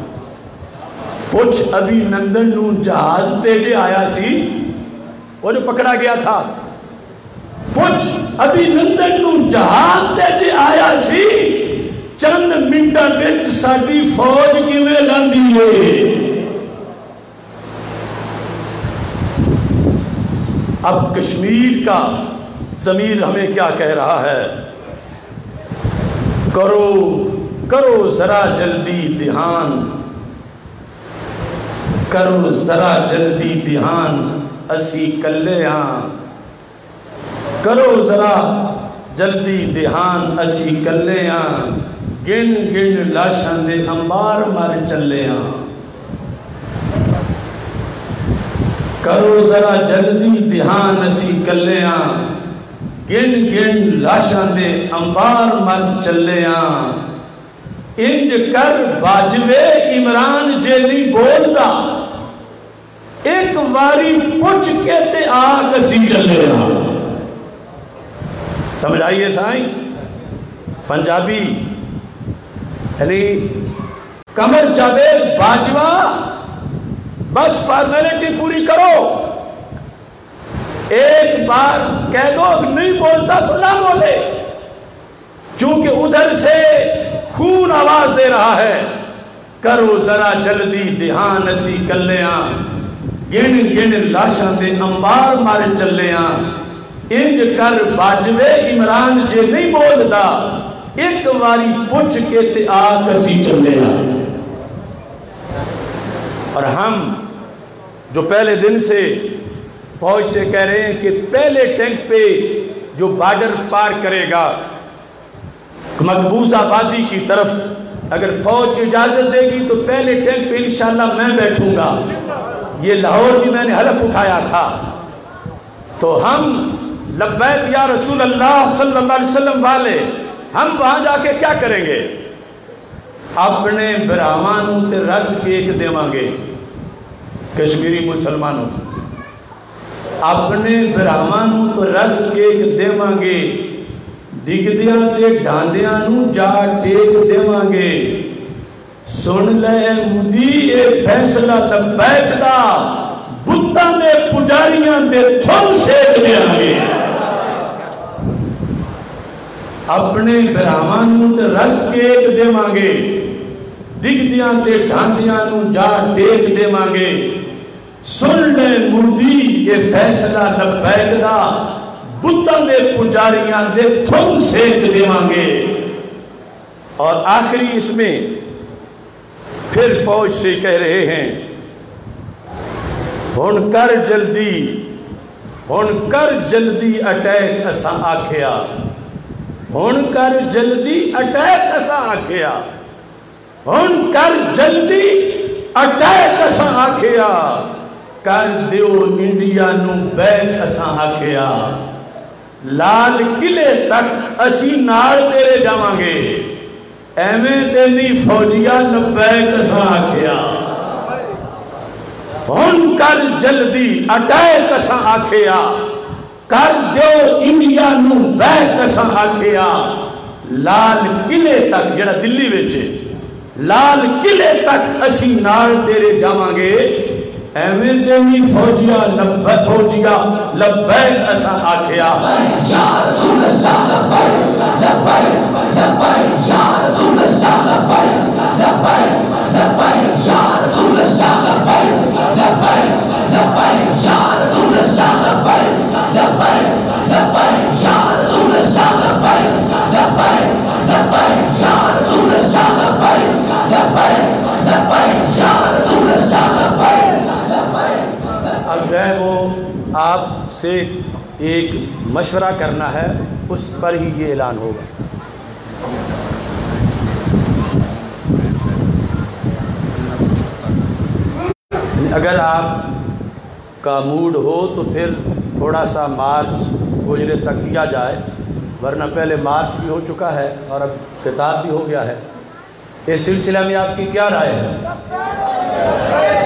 پوچھ ابھی نندن نو جہاز تے جے آیا سی، وہ جو پکڑا گیا تھا، پوچھ ابھی نندن نو جہاز تے جے آیا سی، چند منٹا وچ ساڈی فوج کیویں لاندی ہے۔ اب کشمیر کا ضمیر ہمیں کیا کہہ رہا ہے؟ کرو کرو ذرا جلدی دھیان، کرو ذرا جلدی دھیان، اسی کلے ہاں۔ کرو ذرا جلدی دھیان، اسی کلے ہاں، گن گن لاشاں دے انبار مر چلے ہاں۔ کرو ذرا جلدی دھیان، اسی کلے ہاں، گن گن لاشاں دے انبار مر چلے ہاں۔ انج کر باجوے عمران جے نہیں بولدا، ایک واری پوچھ کے تے آگ اسی چلے ہاں۔ سمجھ آئیے سائیں؟ پنجابی یعنی کمر جاوید باجوہ، بس فارمیلٹی پوری کرو، ایک بار کہہ دو نہیں بولتا تو نہ بولے، چونکہ ادھر سے خون آواز دے رہا ہے۔ کرو ذرا جلدی دھیان، اسی کلیاں، گن گن لاشاں دے انبار مار چلیاں۔ انج کر باجوے عمران جے نہیں بولدا، ایک واری پوچھ کے تے آگ اسی چلیاں۔ اور ہم جو پہلے دن سے فوج سے کہہ رہے ہیں کہ پہلے ٹینک پہ جو بارڈر پار کرے گا مقبوضہ وادی کی طرف، اگر فوج اجازت دے گی تو پہلے ٹینک پہ انشاءاللہ میں بیٹھوں گا۔ یہ لاہور بھی میں نے حلف اٹھایا تھا۔ تو ہم لبیک یا رسول اللہ صلی اللہ علیہ وسلم والے، ہم وہاں جا کے کیا کریں گے؟ اپنے براہمانوں تے رس کیک دیواں گے، کشمیری مسلمانوں اپنے براہمانوں تو رس کیک دیواں گے، دگدیاں تے ڈاندیاں نو جا ٹیک دیواں گے۔ سن لے مودی اے فیصلہ لبیک دا، بتاں دے پجاریاں دے تھن سیک دیاں گے۔ اپنے براہمانوں تے رس کیک دیواں گے، دگدیاں تے ڈاندیاں نو جا ٹیک دیواں گے۔ سن لے مودی اے فیصلہ لبیک دا، بتاں دے پجاریاں دے تھن سیک دیواں گے۔ اور آخری اس میں پھر فوج سے کہہ رہے ہیں، ہن کر جلدی ہن کر جلدی اٹیک اساں آکھیا، ہن کر جلدی اٹیک اساں آکھیا، ہن کر جلدی اٹیک اساں آکھیا، کر دیو انڈیا نو بیک اساں آکھیا، لال قلعے تک اسی نال تیرے جاواں گے، ایویں تیری فوجیاں لبیک اساں آکھیا، ہن کر جلدی اٹیک اساں آکھیا، کر دیو انڈیا نو بیک اساں آکھیا، لال قلعے تک جڑا دلی وچ لال قلعے تک اسی نال تیرے جاواں گے، ایویں تیری فوجیاں لبیک اساں آکھیا، یا رسول اللہ لبیک لبیک لبیک یا رسول اللہ لبیک لبیک لبیک یا رسول اللہ لبیک لبیک لبیک یا رسول اللہ لبیک لبیک لبیک یا رسول اللہ لبیک لبیک لبیک یا رسول اللہ لبیک لبیک لبیک یا رسول اللہ لبیک لبیک۔ اب جو ہے وہ آپ سے ایک مشورہ کرنا ہے، اس پر ہی یہ اعلان ہوگا۔ اگر آپ کا موڈ ہو تو پھر تھوڑا سا مارچ گوجرے تک کیا جائے، ورنہ پہلے مارچ بھی ہو چکا ہے اور اب خطاب بھی ہو گیا ہے۔ اس سلسلہ میں آپ کی کیا رائے ہے؟